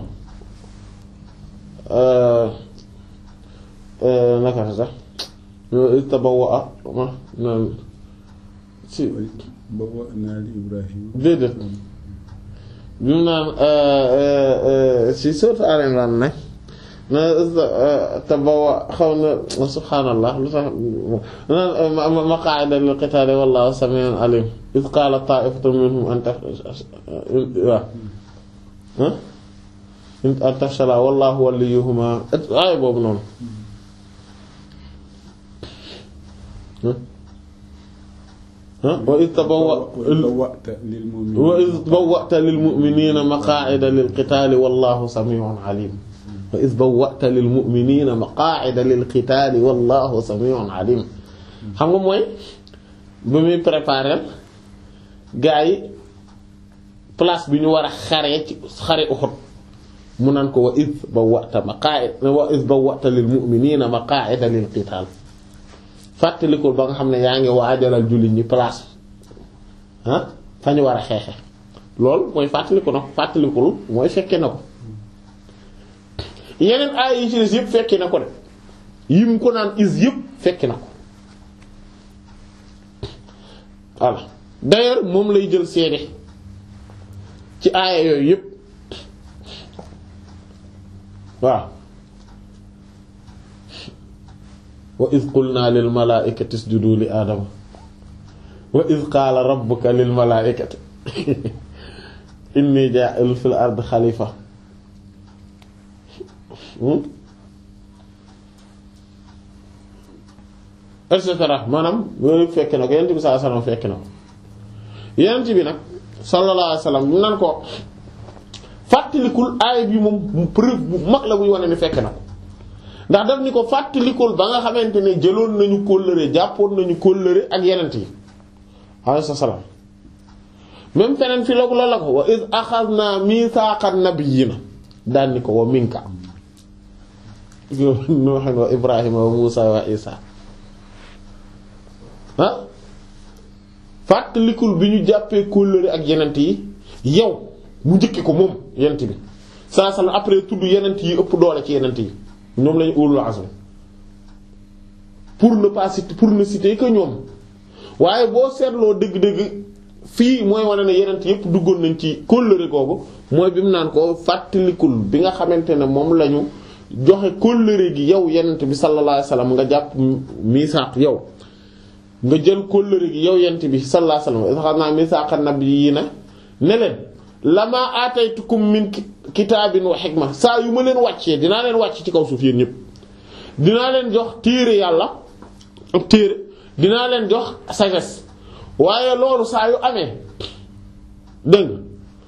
naka sax iz tabawwa'a non si bawwa'naa li Ibrahima déedéet bi mu naan si sourate Al Imran ne na tabawwa xaw na subhaanallah lu tax maqaa'ida lil qitaal wallaahu samii'un aliim iz qaala taa'ifatun minhum an tafshala wallaahu waliyyuhumaa aaya boobu noonu wa iz bawwa'ta lil mu'miniina maqaa'ida lil qitaali wallaahu samii'un aliim wa iz bawwa'ta lil mu'miniina maqaa'ida lil qitaali wallaahu samii'un aliim xam nga mooy ba muy préparer gaa yi place bi ñu war a xaree ci xare Uhud mu naan ko wa iz bawwa'ta maqaa'ida wa iz bawwa'ta lil mu'miniina maqaa'ida lil qitaal fàttalikul ba nga xam ne yaa ngi waajalal jullit ñi place ah fa ñu war a xeexe loolu mooy fàttaliku na ko fàttalikul mooy fekke na ko yeneen aay yi ci des yëpp fekke na ko de yim ko naan is yëpp fekke na ko voilà d'ailleurs moom lay jël seede ci aaya yooyu yëpp waaw wa iz qulna lil malaa'ikati isjudu li aadama wa iz qaala rabbuka lil malaa'ikati inni jaa'ilun fil ardi xalifa et cetera maanaam loolu fekk na ko yonent bi sallallahu alayhi wasallam fekk na ko yonent bi nag sallallahu alayhi wasallam ñu naan ko fàttalikul aaya bi moom preuve bu mag la buy wane ni fekk na ko ndax daf ni ko fàttalikul ba nga xamante ne jëloon nañu kóllëre jàppoon nañu kóllëre ak yenent yi alayhi salaam même feneen fi loolu la ko wa iz axadna miisaaqa nabiyyiina daan ni ko wa minka Nuuhan wa Ibrahima wa Muusaa wa Isaa ah fàttalikul bi ñu jàppee kóllëre ak yenent yi yow mu njëkki ko moom yenent bi saa salaam après tudd yenent yi ëpp doole ci yenent yi ñoom lañu ulul azm pour ne pas citer pour ne citer que ñoom waaye boo seetloo dëgg-dëgg fii mooy wane ne yenent yépp duggoon nañ ci kóllëre googu mooy bi mu naan ko fàttalikul bi nga xamante ne moom lañu joxe kóllëre gi yow yenent bi sallallahu alayhi wasallam nga jàpp misaaq yow nga jël kóllëre gi yow yenent bi sallallahu alayhi wasallam xam naa misaaqa nabiyyiina ne leen lamaa aataytukum min kitaabin wa hikma saa yu ma leen wàccee dinaa leen wàcc ci kaw suuf yéen ñëpp dinaa leen jox téere yàlla ak téere dinaa leen jox sagesse waaye loolu saa yu amee dégg nga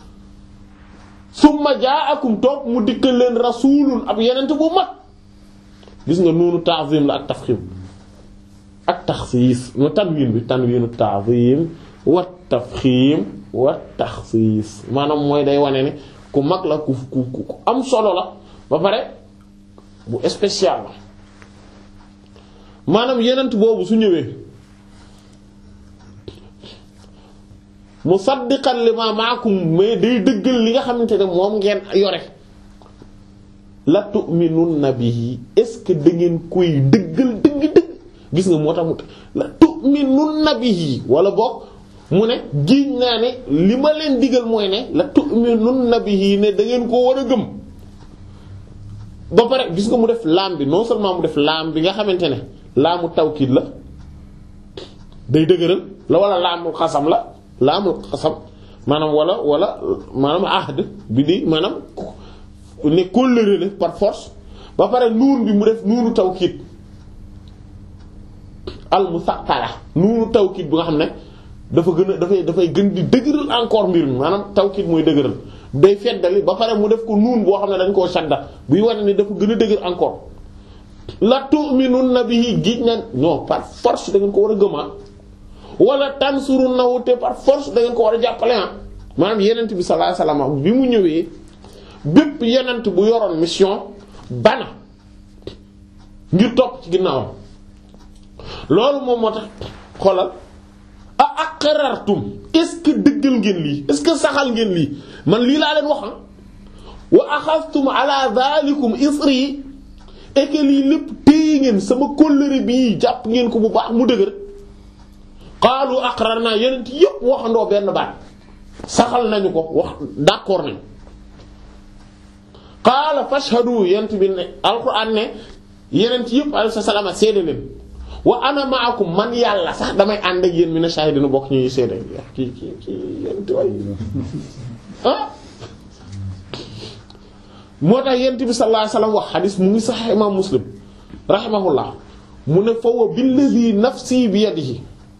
summa jaakum toog mu dikkal leen rasuulun ab yenent bu mag gis nga noonu ta'zim la ak tafxim ak taxsiis no tanwiin bi tanwiinu ta'zim wa tafxim wa taxsiis maanaam mooy day wane ne ku mag la ku ku ku am solo la ba pare bu spécial la maanaam yenent boobu su ñëwee musaddiqan lima ma'akum mais day dëggal li nga xamante ne moom ngeen yore la tu'minunna bihi est-ce que da ngeen koy dëggal dëgg-dëgg gis nga moo tax mu la tu'minunna bihi wala boog mu ne giñ naa ne li ma leen digal mooy ne la tu'minunna bihi ne da ngeen koo war a gëm ba pare gis nga mu def laam bi non seulement mu def laam bi nga xamante ne laamu tawkiid la day dëgëral la wala laamul xasam la laamul xasam maanaam wala wala maanaam ahd bi di maanaam ne kóllëre la par force ba pare nuun bi mu def nuunu tawkiid al musaqqala nuunu tawkiid bi nga xam ne dafa gën a dafay dafay gën di dëgëral encore mbir mi maanaam tawkiid mooy dëgëral day feddali ba pare mu def ko nuun boo xam ne dañ koo shadda buy wane ni dafa gën a dëgër encore la tu'minunna bihi giñ na non par force da ngeen ko war a gëmaa wala tansurunnahu te par force da ngeen ko war a jàppale ah maanaam yenent bi sallallahu alayhi wasallam bi mu ñëwee bépp yenent bu yoroon mission bana ngir topp ci ginnaawam loolu moom moo tax xoolal a aqrartum est-ce que dëggal ngeen lii est-ce que saxal ngeen lii man lii laa leen wax wa axastum ala zalikum isri et que lii lépp téye ngeen sama kóllëre bii jàpp ngeen ko bu baax mu dëgër qaalu aqrarna yenent yépp waxandoo benn baat saxal nañu ko wax d'accord nañu qaala fashhadu yent bi ne alquran ne yenent yépp alayhi salaam seede leen wa ana ma'akum man yàlla sax damay ànd ak yéen mi ne shahidina bokk ñuy seede kii kii kii yent way ah moo tax yent bi sallallahu alayhi wasallam wax xadis mu ngi sahih imam muslim rahimahullah mu ne fa wa billadhi nafsi bi yadihi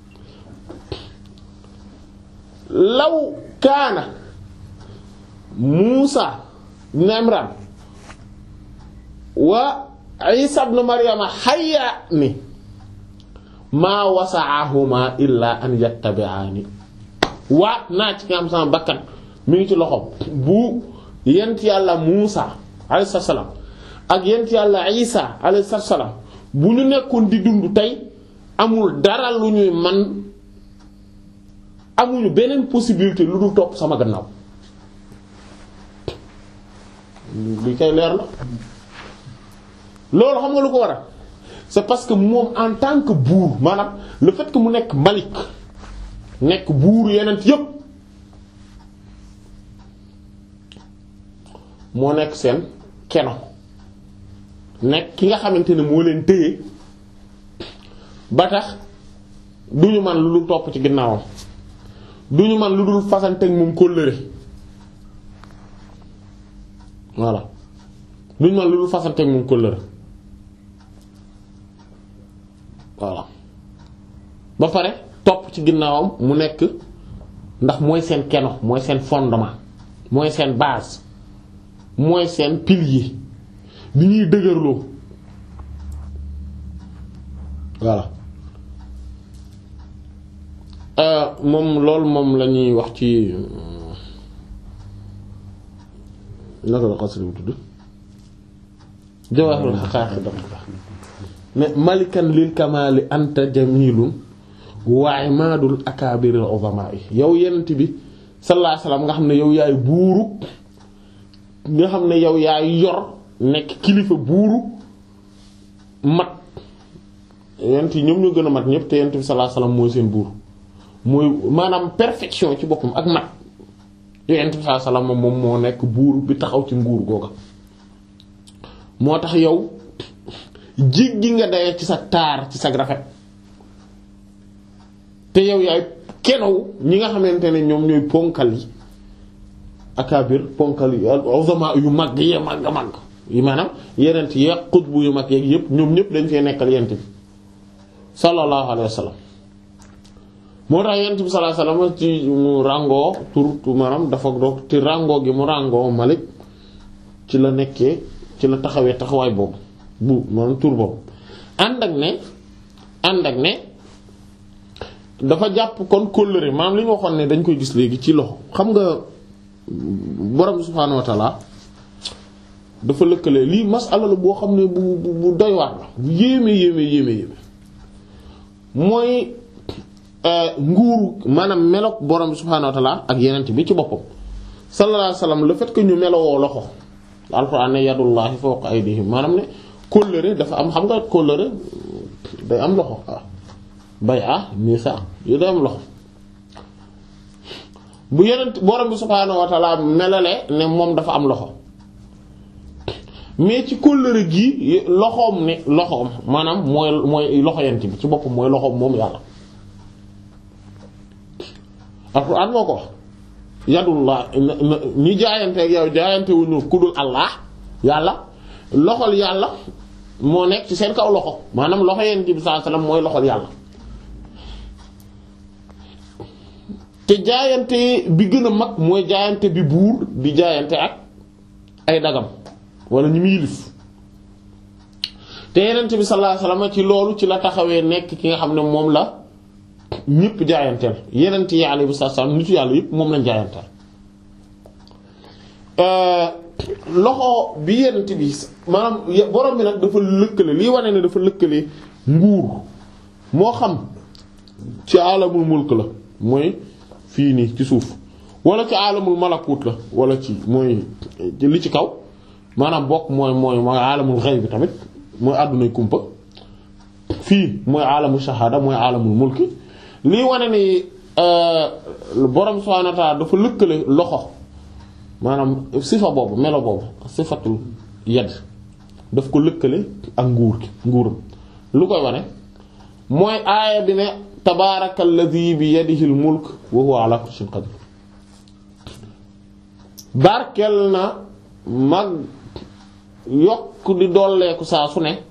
law kaana Muusa ibn Imran wa Isa ibn Maryama hayyaani maa wasa'ahuma illa an yattabi'ani waat naa ci nga am sama bakkan mi ngi ci loxoom bu yent yàlla Muusa alayhi salaam ak yent yàlla Isa alayhi salaam bu ñu nekkoon di dund tey amul dara lu ñuy man amuñu beneen possibilité lu dul topp sama gannaaw li kay leer la loolu xam nga lu ko waral c'est parce que moom en tant que buur maanaam le fait que mu nekk malik nekk buur yeneen yépp moo nekk seen keno nekk ki nga xamante ne moo leen téye ba tax duñu man lu dul topp ci ginnaawam duñu man lu dul fasanteeg moom kóllëre voilà duñu man lu dul fasanteeg moom kóllëre voilà ba pare topp ci ginnaawam mu nekk ndax mooy seen keno mooy seen fondement mooy seen base mooy seen pilier bi ñuy dëgërloo voilà moom loolu moom la ñuy wax ci naka la xasri bu tudd Jawahirul Haqa'iq mais malikan lil kamali anta jamilun wa imadul akabiril uzama'i yow yenent bi sallallahu alayhi wasallam nga xam ne yow yaay buuru nga xam ne yow yaay yor nekk kilifa buuru mat yenent yi ñoom ñoo gën a mat ñépp te yenent bi sallallahu alayhi wasallam mooy seen buur mooy maanaam perfection ci boppam ak mat yenent bi sallallahu alayhi wasallam moom moo nekk buur bi taxaw ci nguur googa moo tax yow jéggi nga dayee ci sa taar ci sa rafet te yow yaay kenow ñi nga xamante ne ñoom ñooy ponkal yi akabir ponkal yi uzama yu mag yi mag mag yi maanaam yenent yi xutbu yu mag yeeg yëpp ñoom ñëpp dañ fee nekkal yenent bi sallallahu alayhi wa sallam moo tax yenent bi sallallahu alayhi wa sallam ci mu ràngoo tur maanaam dafa doog ci ràngoo gi mu ràngoo Malik ci la nekkee ci la taxawee taxawaay boobu bu maanaam tur boobu ànd ak ne ànd ak ne dafa jàpp kon kóllëre maanaam li ñu waxoon ne dañ koy gis léegi ci loxo xam nga borom subhaanahu wa ta'ala dafa lëkkale lii masala la boo xam ne bu bu doy waar la bu yéeme yéeme yéeme yéeme mooy nguuru maanaam meloog borom subhaanahu wa ta'ala ak yenent bi ci boppam sallallahu alayhi wasallam le fait que ñu melowoo loxo alxuraan ne yadullahi fawqa aydihim maanaam ne kóllëre dafa am xam nga kóllëre day am loxo ah bay ah nii sax yu day am loxo bu yenent borom bi subhaanahu wa ta'ala melale ne moom dafa am loxo mais ci kóllëre gi loxoom ne loxoom maanaam mooy mooy loxo yent bi ci boppam mooy loxoom moom yàlla alxuraan moo ko wax yadullah ñi jaayante ak yow jaayante wuñu ku dul Allah yàlla loxol yàlla moo nekk ci seen kaw loxo maanaam loxo yent bi sallallahu alayhi wasallam mooy loxol yàlla te jaayante bi gën a mag mooy jaayante bi buur di jaayante ak ay dagam wala ñi mu yilif te yenent bi sallallahu alayhi wasallam ci loolu ci la taxawee nekk ki nga xam ne moom la ñëpp jaayanteel yenent yi alayhi wasallam nitu yàlla yëpp moom lañ jaayanteel loxo bi yenent bi maanaam borom bi nag dafa lëkkale lii wane ne dafa lëkkale nguur moo xam ci alamul mulk la mooy fii nii ci suuf wala ci alamul malakut la wala ci mooy li ci kaw maanaam bokk mooy mooy mooy alamul ghayb bi tamit mooy àddunay kumpa fii mooy alamul shahada mooy alamul mulki lii wane ni borom subhanahu wa ta'ala dafa lëkkale loxo maanaam sifa boobu melo boobu sifatul yad daf ko lëkkale ak nguur gi nguuram lu koy wane mooy aaya bi ne tabaarakal ladhi bi yadihil mulk wa huwa ala kulli shay'in qadir barkel na mag yokk di dolleeku saa su ne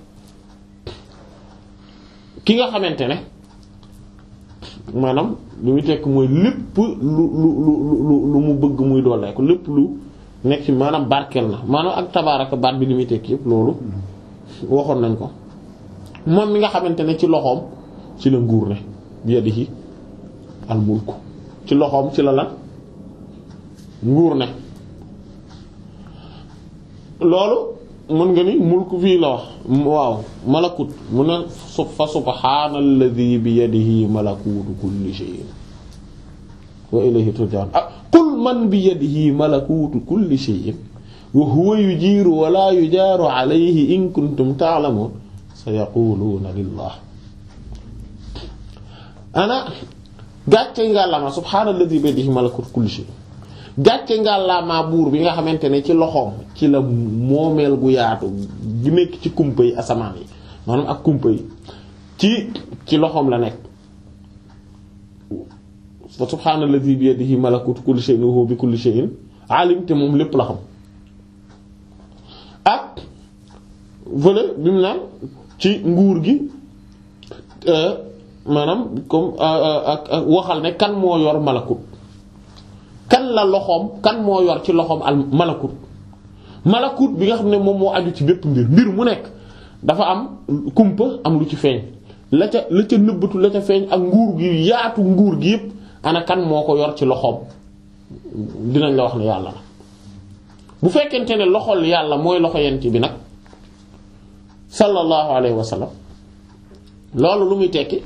ki nga xamante ne maanaam lu muy tekk mooy lépp lu lu lu lu lu mu bëgg muy dolleeku lépp lu nekk ci maanaam barkel na maanaam ak tabaaraka baat bi li muy tekk yëpp loolu waxoon nañ ko moom mi nga xamante ne ci loxoom ci la nguur ne bi yadihi al mulku ci loxoom ci la lan nguur ne loolu mën nga ni mulku fii la wax waaw malakut mu ne fa subhaanalladhi bi yadihi malakutu kulli shay'in wa ilayhi turja'un ah qul man bi yadihi malakutu kulli shay'in wa huwa yujiru wa la yujaru alayhi in kuntum ta'lamun sayaquluna lillah ana gàcce ngàllama subhaanalladhi bi yadihi malakutu kulli shay'in gàcce ngàllama buur bi nga xamante ne ci loxoom ci la moomeel gu yaatu gi nekk ci kumpa yi asamaan yi maanaam ak kumpa yi ci ci loxoom la nekk fa subhaanalladhi bi yadihi malakutu kulli shay'in wa huwa bi kulli shay'in alim te moom lépp la xam ak vole bi mu naan ci nguur gi maanaam comme ak waxal ne kan moo yor malakut kan la loxoom kan moo yor ci loxoom al malakut malakut bi nga xam ne moom moo aju ci bépp mbir mbir mu nekk dafa am kumpa am lu ci feeñ la ca la ca nëbbatu la ca feeñ ak nguur gi yaatu nguur gi yépp ana kan moo ko yor ci loxoom dinañ la wax ne yàlla la bu fekkente ne loxol yàlla mooy loxo yent bi nag sallallahu alayhi wa sallam loolu lu muy tekki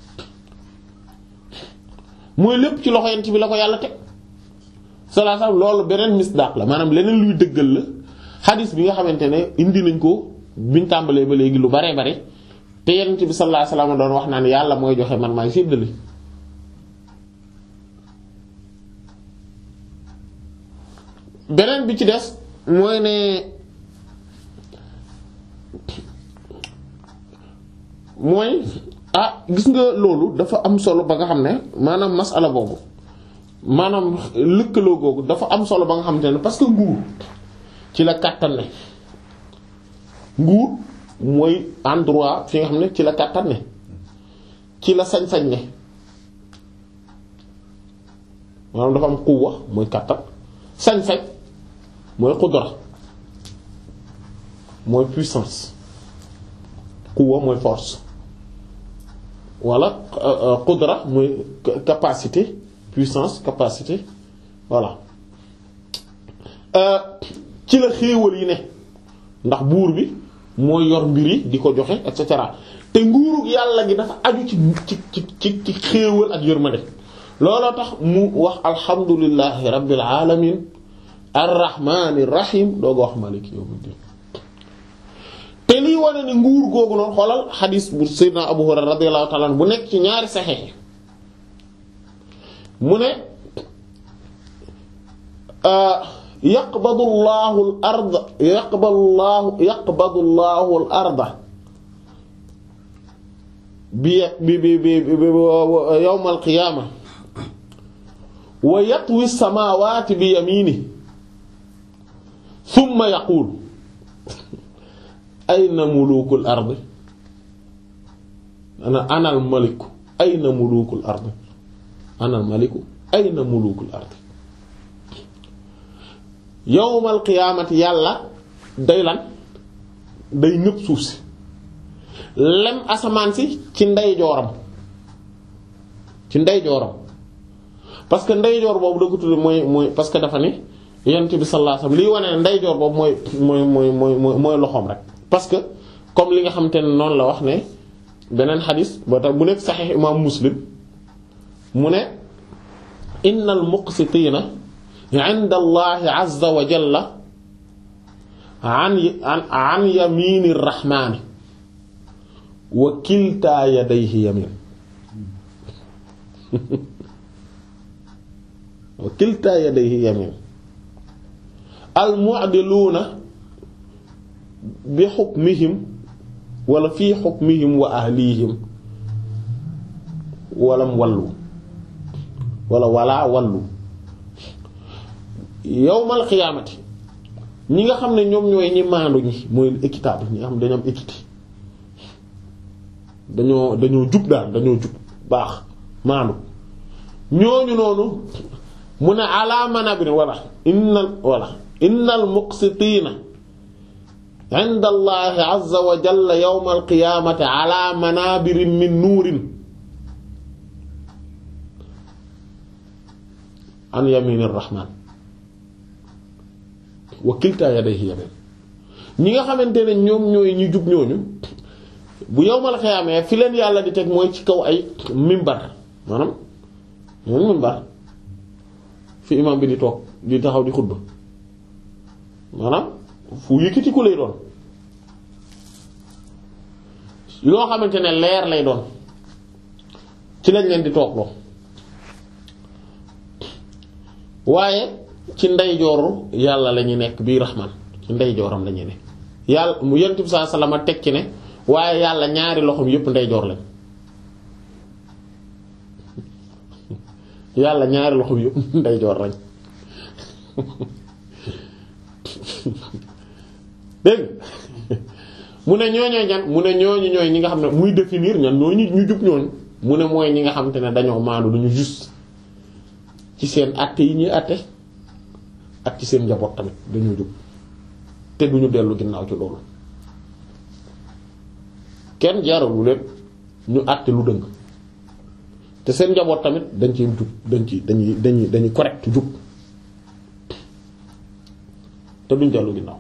mooy lépp ci loxo yent bi la ko yàlla teg sallallahu alayhi wa sallam loolu beneen misdaq la maanaam leneen luy dëggal la xadis bi nga xamante ne indi nañ ko biñ tàmbalee ba léegi lu baree bare te yent bi sallallahu alayhi wa sallam doon wax naan yàlla mooy joxe man maay séddale beneen bi ci des mooy ne mooy ah gis nga loolu dafa am solo ba nga xam ne maanaam masala boobu maanaam lëkkaloo googu dafa am solo ba nga xamante ne parce que nguur ci la kàttan ne nguur mooy endroit fi nga xam ne ci la kàttan ne ci la sañ-sañ ne maanaam dafa am quwwa mooy kàttan sañ-sañ mooy qudra mooy puissance quwwa mooy force wala qudra mooy capacité puissance capacité voilà ci la xéewal yi ne ndax buur bi mooy yor mbir yi di ko joxe et cetera te nguurug yàlla gi dafa aju ci ci ci ci xéewal ak yërmande looloo tax mu wax alhamdulillahi rabbil alamin arrahmanir rahim doo ko wax maliki yawmiddin te lii wane ni nguur googu noonu xoolal xadiis bu sayyidina Abu Hurayra radiyallahu ta'ala bu nekk ci ñaari saxiix mu ne yaqbadu Allahu al-arda yaqbadu Allahu yaqbadu Allahu al-arda bi bi bi bi yawm al-qiyaama wa yatwi as-samaawaati bi yamiinihi thumma yaquulu ayna muluukul ardi ana ana al-maliku ayna muluukul ardi ana al-maliku ayna mulukul ardi yawmal qiyaamati yàlla day lan day nëb suuf si lem asamaan si ci ndeyjooram ci ndeyjooram parce que ndeyjoor boobu da ko tudd mooy mooy parce que dafa ne yonent bi sallallahu alayhi wasallam liy wane ne ndeyjoor boobu mooy mooy mooy mooy mooy loxoom rek parce que comme li nga xamante ne noonu la wax ne beneen xadis ba tax bu nekk saxiix imaam muslim mu ne innal muqsitiina inda allahi azza wa jalla an an yamini rahmaani wa kiltaa yadayhi yamin wa kiltaa yadayhi yamin al mu'diluuna bi hukmihim wala fii hukmihim wa ahlihim walam wallu wala wala wallu yawmal qiyaamati ñi nga xam ne ñoom ñooy ñi maandu ñi mooy équitable ñi nga xam ne dañoo am équité dañoo dañoo jub daal dañoo jub baax maandu ñooñu noonu mu ne ala manabir wala innal wala innal muqsitiina inda allahi azza wa jalla yawmal qiyaamati ala manabirin min nuurin an yaminir rahmaan wa kiltaa yadayhi yamin ñi nga xamante ne ñoom ñooy ñu jub ñooñu bu yawmal qiyaamee fi leen yàlla di teg mooy ci kaw ay mimbar maanaam ñoom mimbar fi imam bi di toog di taxaw di xutba maanaam fu yëkkati ku lay doon yoo xamante ne leer lay doon ci lañ leen di toogloo waaye ci ndeyjooru yàlla la ñuy nekk bii raxmaan ci ndeyjooram la ñuy nekk yàlla mu yonent bi sallallahu alayhi wasallam teg ci ne waaye yàlla ñaari loxoom yépp ndeyjoor lañ yàlla ñaari loxoom yépp ndeyjoor lañ dégg mu ne ñooñooy ñan mu ne ñooñu ñooy ñi nga xam ne muy définir ñan ñooñu ñu jub ñooñu mu ne mooy ñi nga xam te ne dañoo maandu duñu juste ci seen àtte yi ñuy àtte ak ci seen njaboot tamit dañoo jub te duñu dellu ginnaaw ci loolu kenn jaaralu leen ñu àtte lu dëng te seen njaboot tamit dañ ci jub dañ ci dañuy dañuy dañuy correct jub te duñ dellu ginnaaw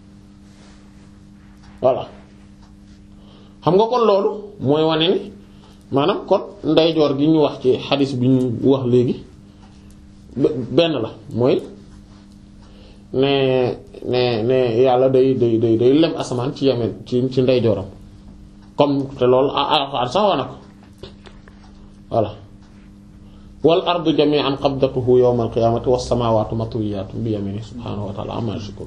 voilà xam nga kon loolu mooy wane ni maanaam kon ndeyjoor gi ñu wax ci xadis bi ñu wax léegi benn la mooy ne ne ne yàlla day day day day lem asamaan ci yemen ci ci ndeyjooram comme te loolu alxuraan sax wa na ko voilà wal ardu jami'an qabdatuhu yawmal qiyamati was samawati matwiyatun bi yaminihi subhanahu wa ta'ala amma yushrikun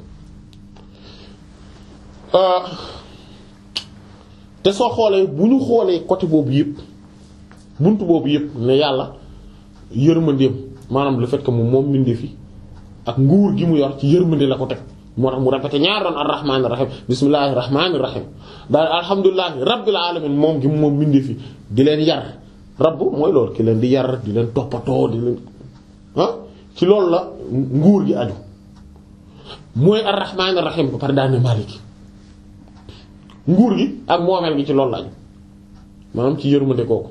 te soo xoolee bu ñu xoolee côté boobu yëpp buntu boobu yëpp ne yàlla yërmandeem maanaam le fait que moom moom mbindee fi ak nguur gi mu yor ci yërmande la ko teg moo tax mu répété ñaar doon ar-rahmaanir rahiim bismillahir rahmaanir rahiim daal alhamdulillahi rabbil alamin moom gi moom mbindee fi di leen yar rabb mooy loolu ki leen di yar di leen toppatoo di leen ah ci loolu la nguur gi aju mooy ar-rahmaanir rahiim ba pare daal ne maaliki nguur gi ak moomeel gi ci loolu la aju maanaam ci yërmande kooku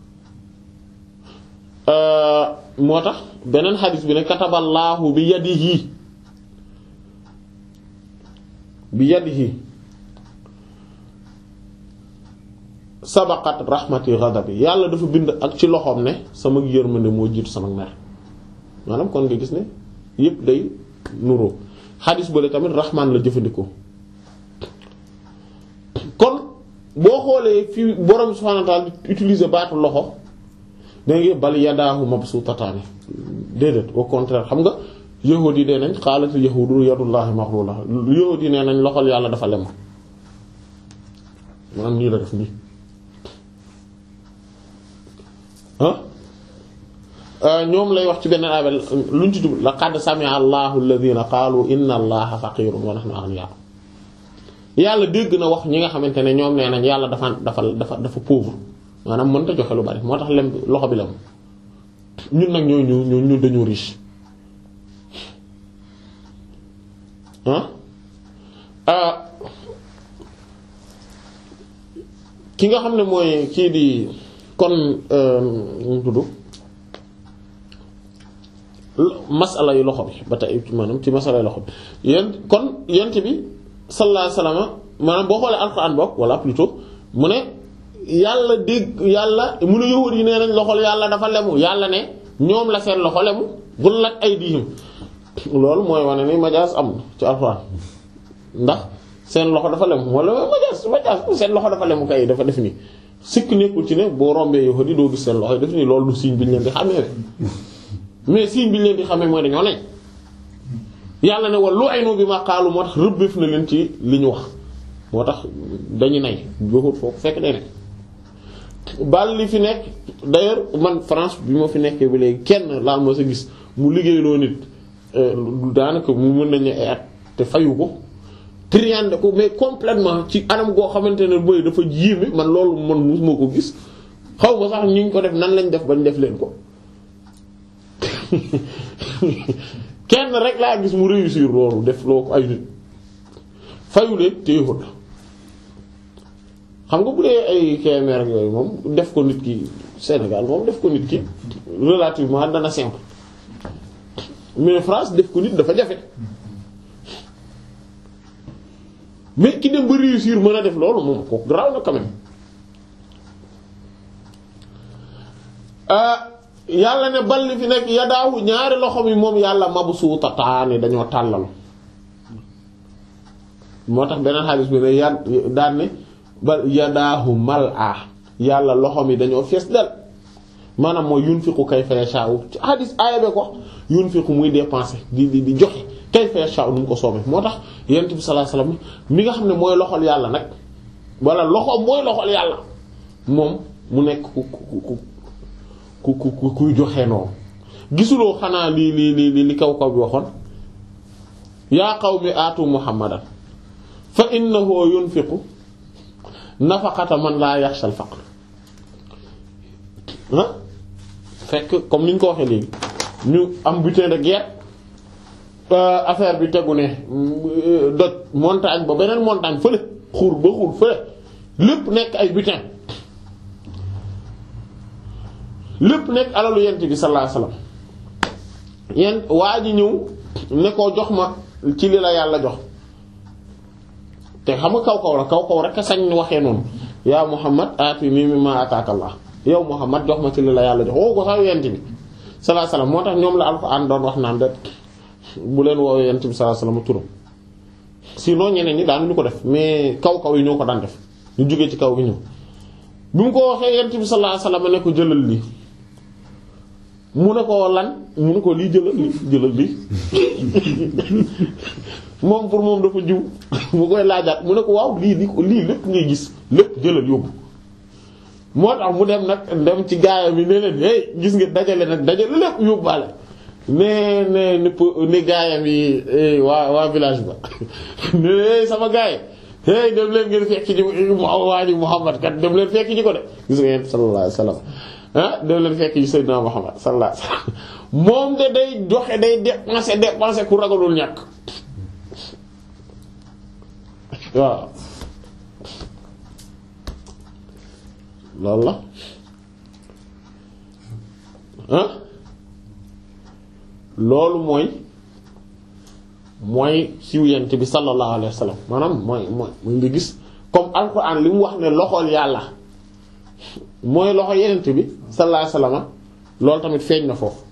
moo tax beneen xadis bi ne kataballaahu bi yadihi bi yadihi sabaqat rahmati ghadabi yàlla dafa bind ak ci loxoom ne sama yërmande moo jiitu sama mer maanaam kon nga gis ne yépp day nuroo xadis bële tamit rahmaan la jëfandikoo kon boo xoolee fi borom subhaanahu wa ta'aala utiliser baatu loxo da ngay bal yadaahu mabsuutataani déedéet au contraire xam nga yahuud yi nee nañ qaalatil yahuudu yadullaahi magluula yahuud yi nee nañ loxol yàlla dafa lem maanaam nii la def nii ah ñoom lay wax ci benn abel luñ ci jub laqad sami'a allahu alladhiina qaalu inna allaha faqiirun wa nahnu aghniyaa yàlla dégg na wax ñi nga xamante ne ñoom nee nañ yàlla dafa dafa dafa dafa pauvre maanaam mënta joxe lu bari moo tax lem loxo bi lem ñun nag ñoo ñu ñu ñun dañoo riche ah ki nga xam ne mooy kii di kon mu tudd masala yu loxo bi ba tey maanaam ci masala yu loxo bi yéen kon yent bi sallallahu alayhi wasallam maanaam boo xoolee alxuraan bokk walla plutôt mu ne yàlla dégg yàlla mu ne yahuud yi nee nañ loxol yàlla dafa lemu yàlla ne ñoom la seen loxo lemu gullat aydihim loolu mooy wane ni majaas am ci alxuraan ndax seen loxo dafa lemu walla majaas majaas seen loxo dafa lemu kay dafa def nii sikk nekkul ci ne boo rombee yahuud yi doo gis seen loxo yi def nii loolu du signe bi ñu leen di xamee mais signe bi ñu leen di xamee mooy dañoo nañ yàlla ne wala lu ay noo bi ma xaalu moo tax rëbbëf na leen ci li ñu wax moo tax dañu nay yahuud foofu fekk day ne bal li fi nekk d'ailleurs man France bi ma fi nekkee ba léegi kenn laa ma sa gis mu liggéeyloo nit daanaka mu mën nañu ay at te fayu ko triande ko mais complètement ci anam goo xamante ne booy dafa yéeme man loolu man musuma ko gis xaw ma sax ñu ko def nan lañ def bañ def leen ko kenn rek laa gis mu réussir loolu def loo ko ay nit fayu leen téyexut xam nga bu dee ay Kébémer ak yooyu moom def ko nit ki Sénégal moom def ko nit ki relativement dana simple mais France def ko nit dafa jafe mais ki dem ba réussir mën a def loolu moom kooku garaaw na quand même yàlla ne bal li fi nekk yadaahu ñaari loxo mi moom yàlla mabsuutataani dañoo tàllalu moo tax beneen xaalis bi ne ya daan ne bal yadaahu mal'a yàlla loxo mi dañoo fees del maanaam mooy yunfiqu kayfa yasha'u ci hadis aaya be ko yunfiqu muy dépenser di di di joxe kayfa yasha'u nu mu ko soobee moo tax yonent bi sallallahu alayhi wasallam mi nga xam ne mooy loxol yàlla nag wala loxo mooy loxol yàlla moom mu nekk ku ku ku ku ku kuy joxe noonu gisuloo xanaa li li li li kaw kaw bi waxoon yaa qawmi aatu muhammadan fa innahu yunfiqu nafaqata man laa yaxsha al faqr ah fekk comme ni ñu ko waxee léegi ñu am butin de guerre affaire bi tegu ne doj montagne ba beneen montagne fële xur ba xur fële lépp nekk ay butin lépp nekk alalu yent bi sallallahu alayhi wasallam yent waa ji ñëw ne ko jox ma ci li la yàlla jox te xam nga kaw kaw la kaw kaw rek a sañ waxee noonu yaa Muhammad aatini mimma ataaka Allah yow Muhammad jox ma ci li la yàlla jox woo ko sax yent bi sallallahu alayhi wasallam moo tax ñoom la Alxuraan doon wax naan de bu leen woowee yent bi sallallahu alayhi wasallam turam sinon ñeneen ñi daan ñu ko def mais kaw kaw yi ñoo ko daan def ñu jógee ci kaw gi ñëw bi mu ko waxee yent bi sallallahu alayhi wasallam ne ko jëlal lii mu ne ko lan mu ne ko lii jëlal lii jëlal lii moom pour moom dafa jiw mu koy laajaat mu ne ko waaw lii lii lii lépp ngay gis lépp jëlal yóbbu moo tax mu dem nag dem ci gaayam yi ne leen hey gis nga dajale nag dajale lépp yóbbaale ne ne ne ne gaayam yi waa waa village ba ne sama gaay hey dem leen ngeen fekk ci waa ji Muhammad kat dem leen fekk ci ko de gis nga yéen sallallahu alayhi wasallam ah dem leen fekk ci Seydina Muhammad sallallahu alayhi wasallam moom de day joxe day dépenser dépenser ku ragalul ñàkk waaw loolu la ah loolu mooy mooy siw yent bi sallallahu alayhi wasallam maanaam mooy mooy mooy nga gis comme alquran li mu wax ne loxol yàlla mooy loxo yenent bi sallallahu alayhi wasallam loolu tamit feeñ na foofu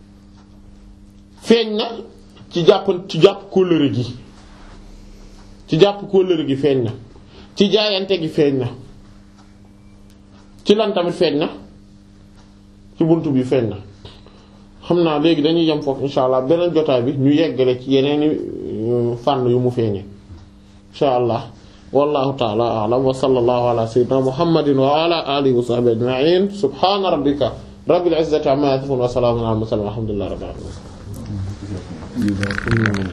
feeñ na ci jàpp ci jàpp kóllëre gi ci jàpp kóllëre gi feeñ na ci jaayante gi feeñ na ci lan tamit feeñ na ci buntu bi feeñ na xam naa léegi dañuy yem foofu insha allah beneen jotaay bi ñu yeggale ci yeneeni fànn yu mu feeñee insha allah wallahu ta'ala a'lam wa sallallahu ala sayyidina muhammadin wa ala alihi wa sahbihi ajma'in subhana rabbika rabbil izzati amma yasifun wa salamun ala al mursalin walhamdulillahi rabbil alamin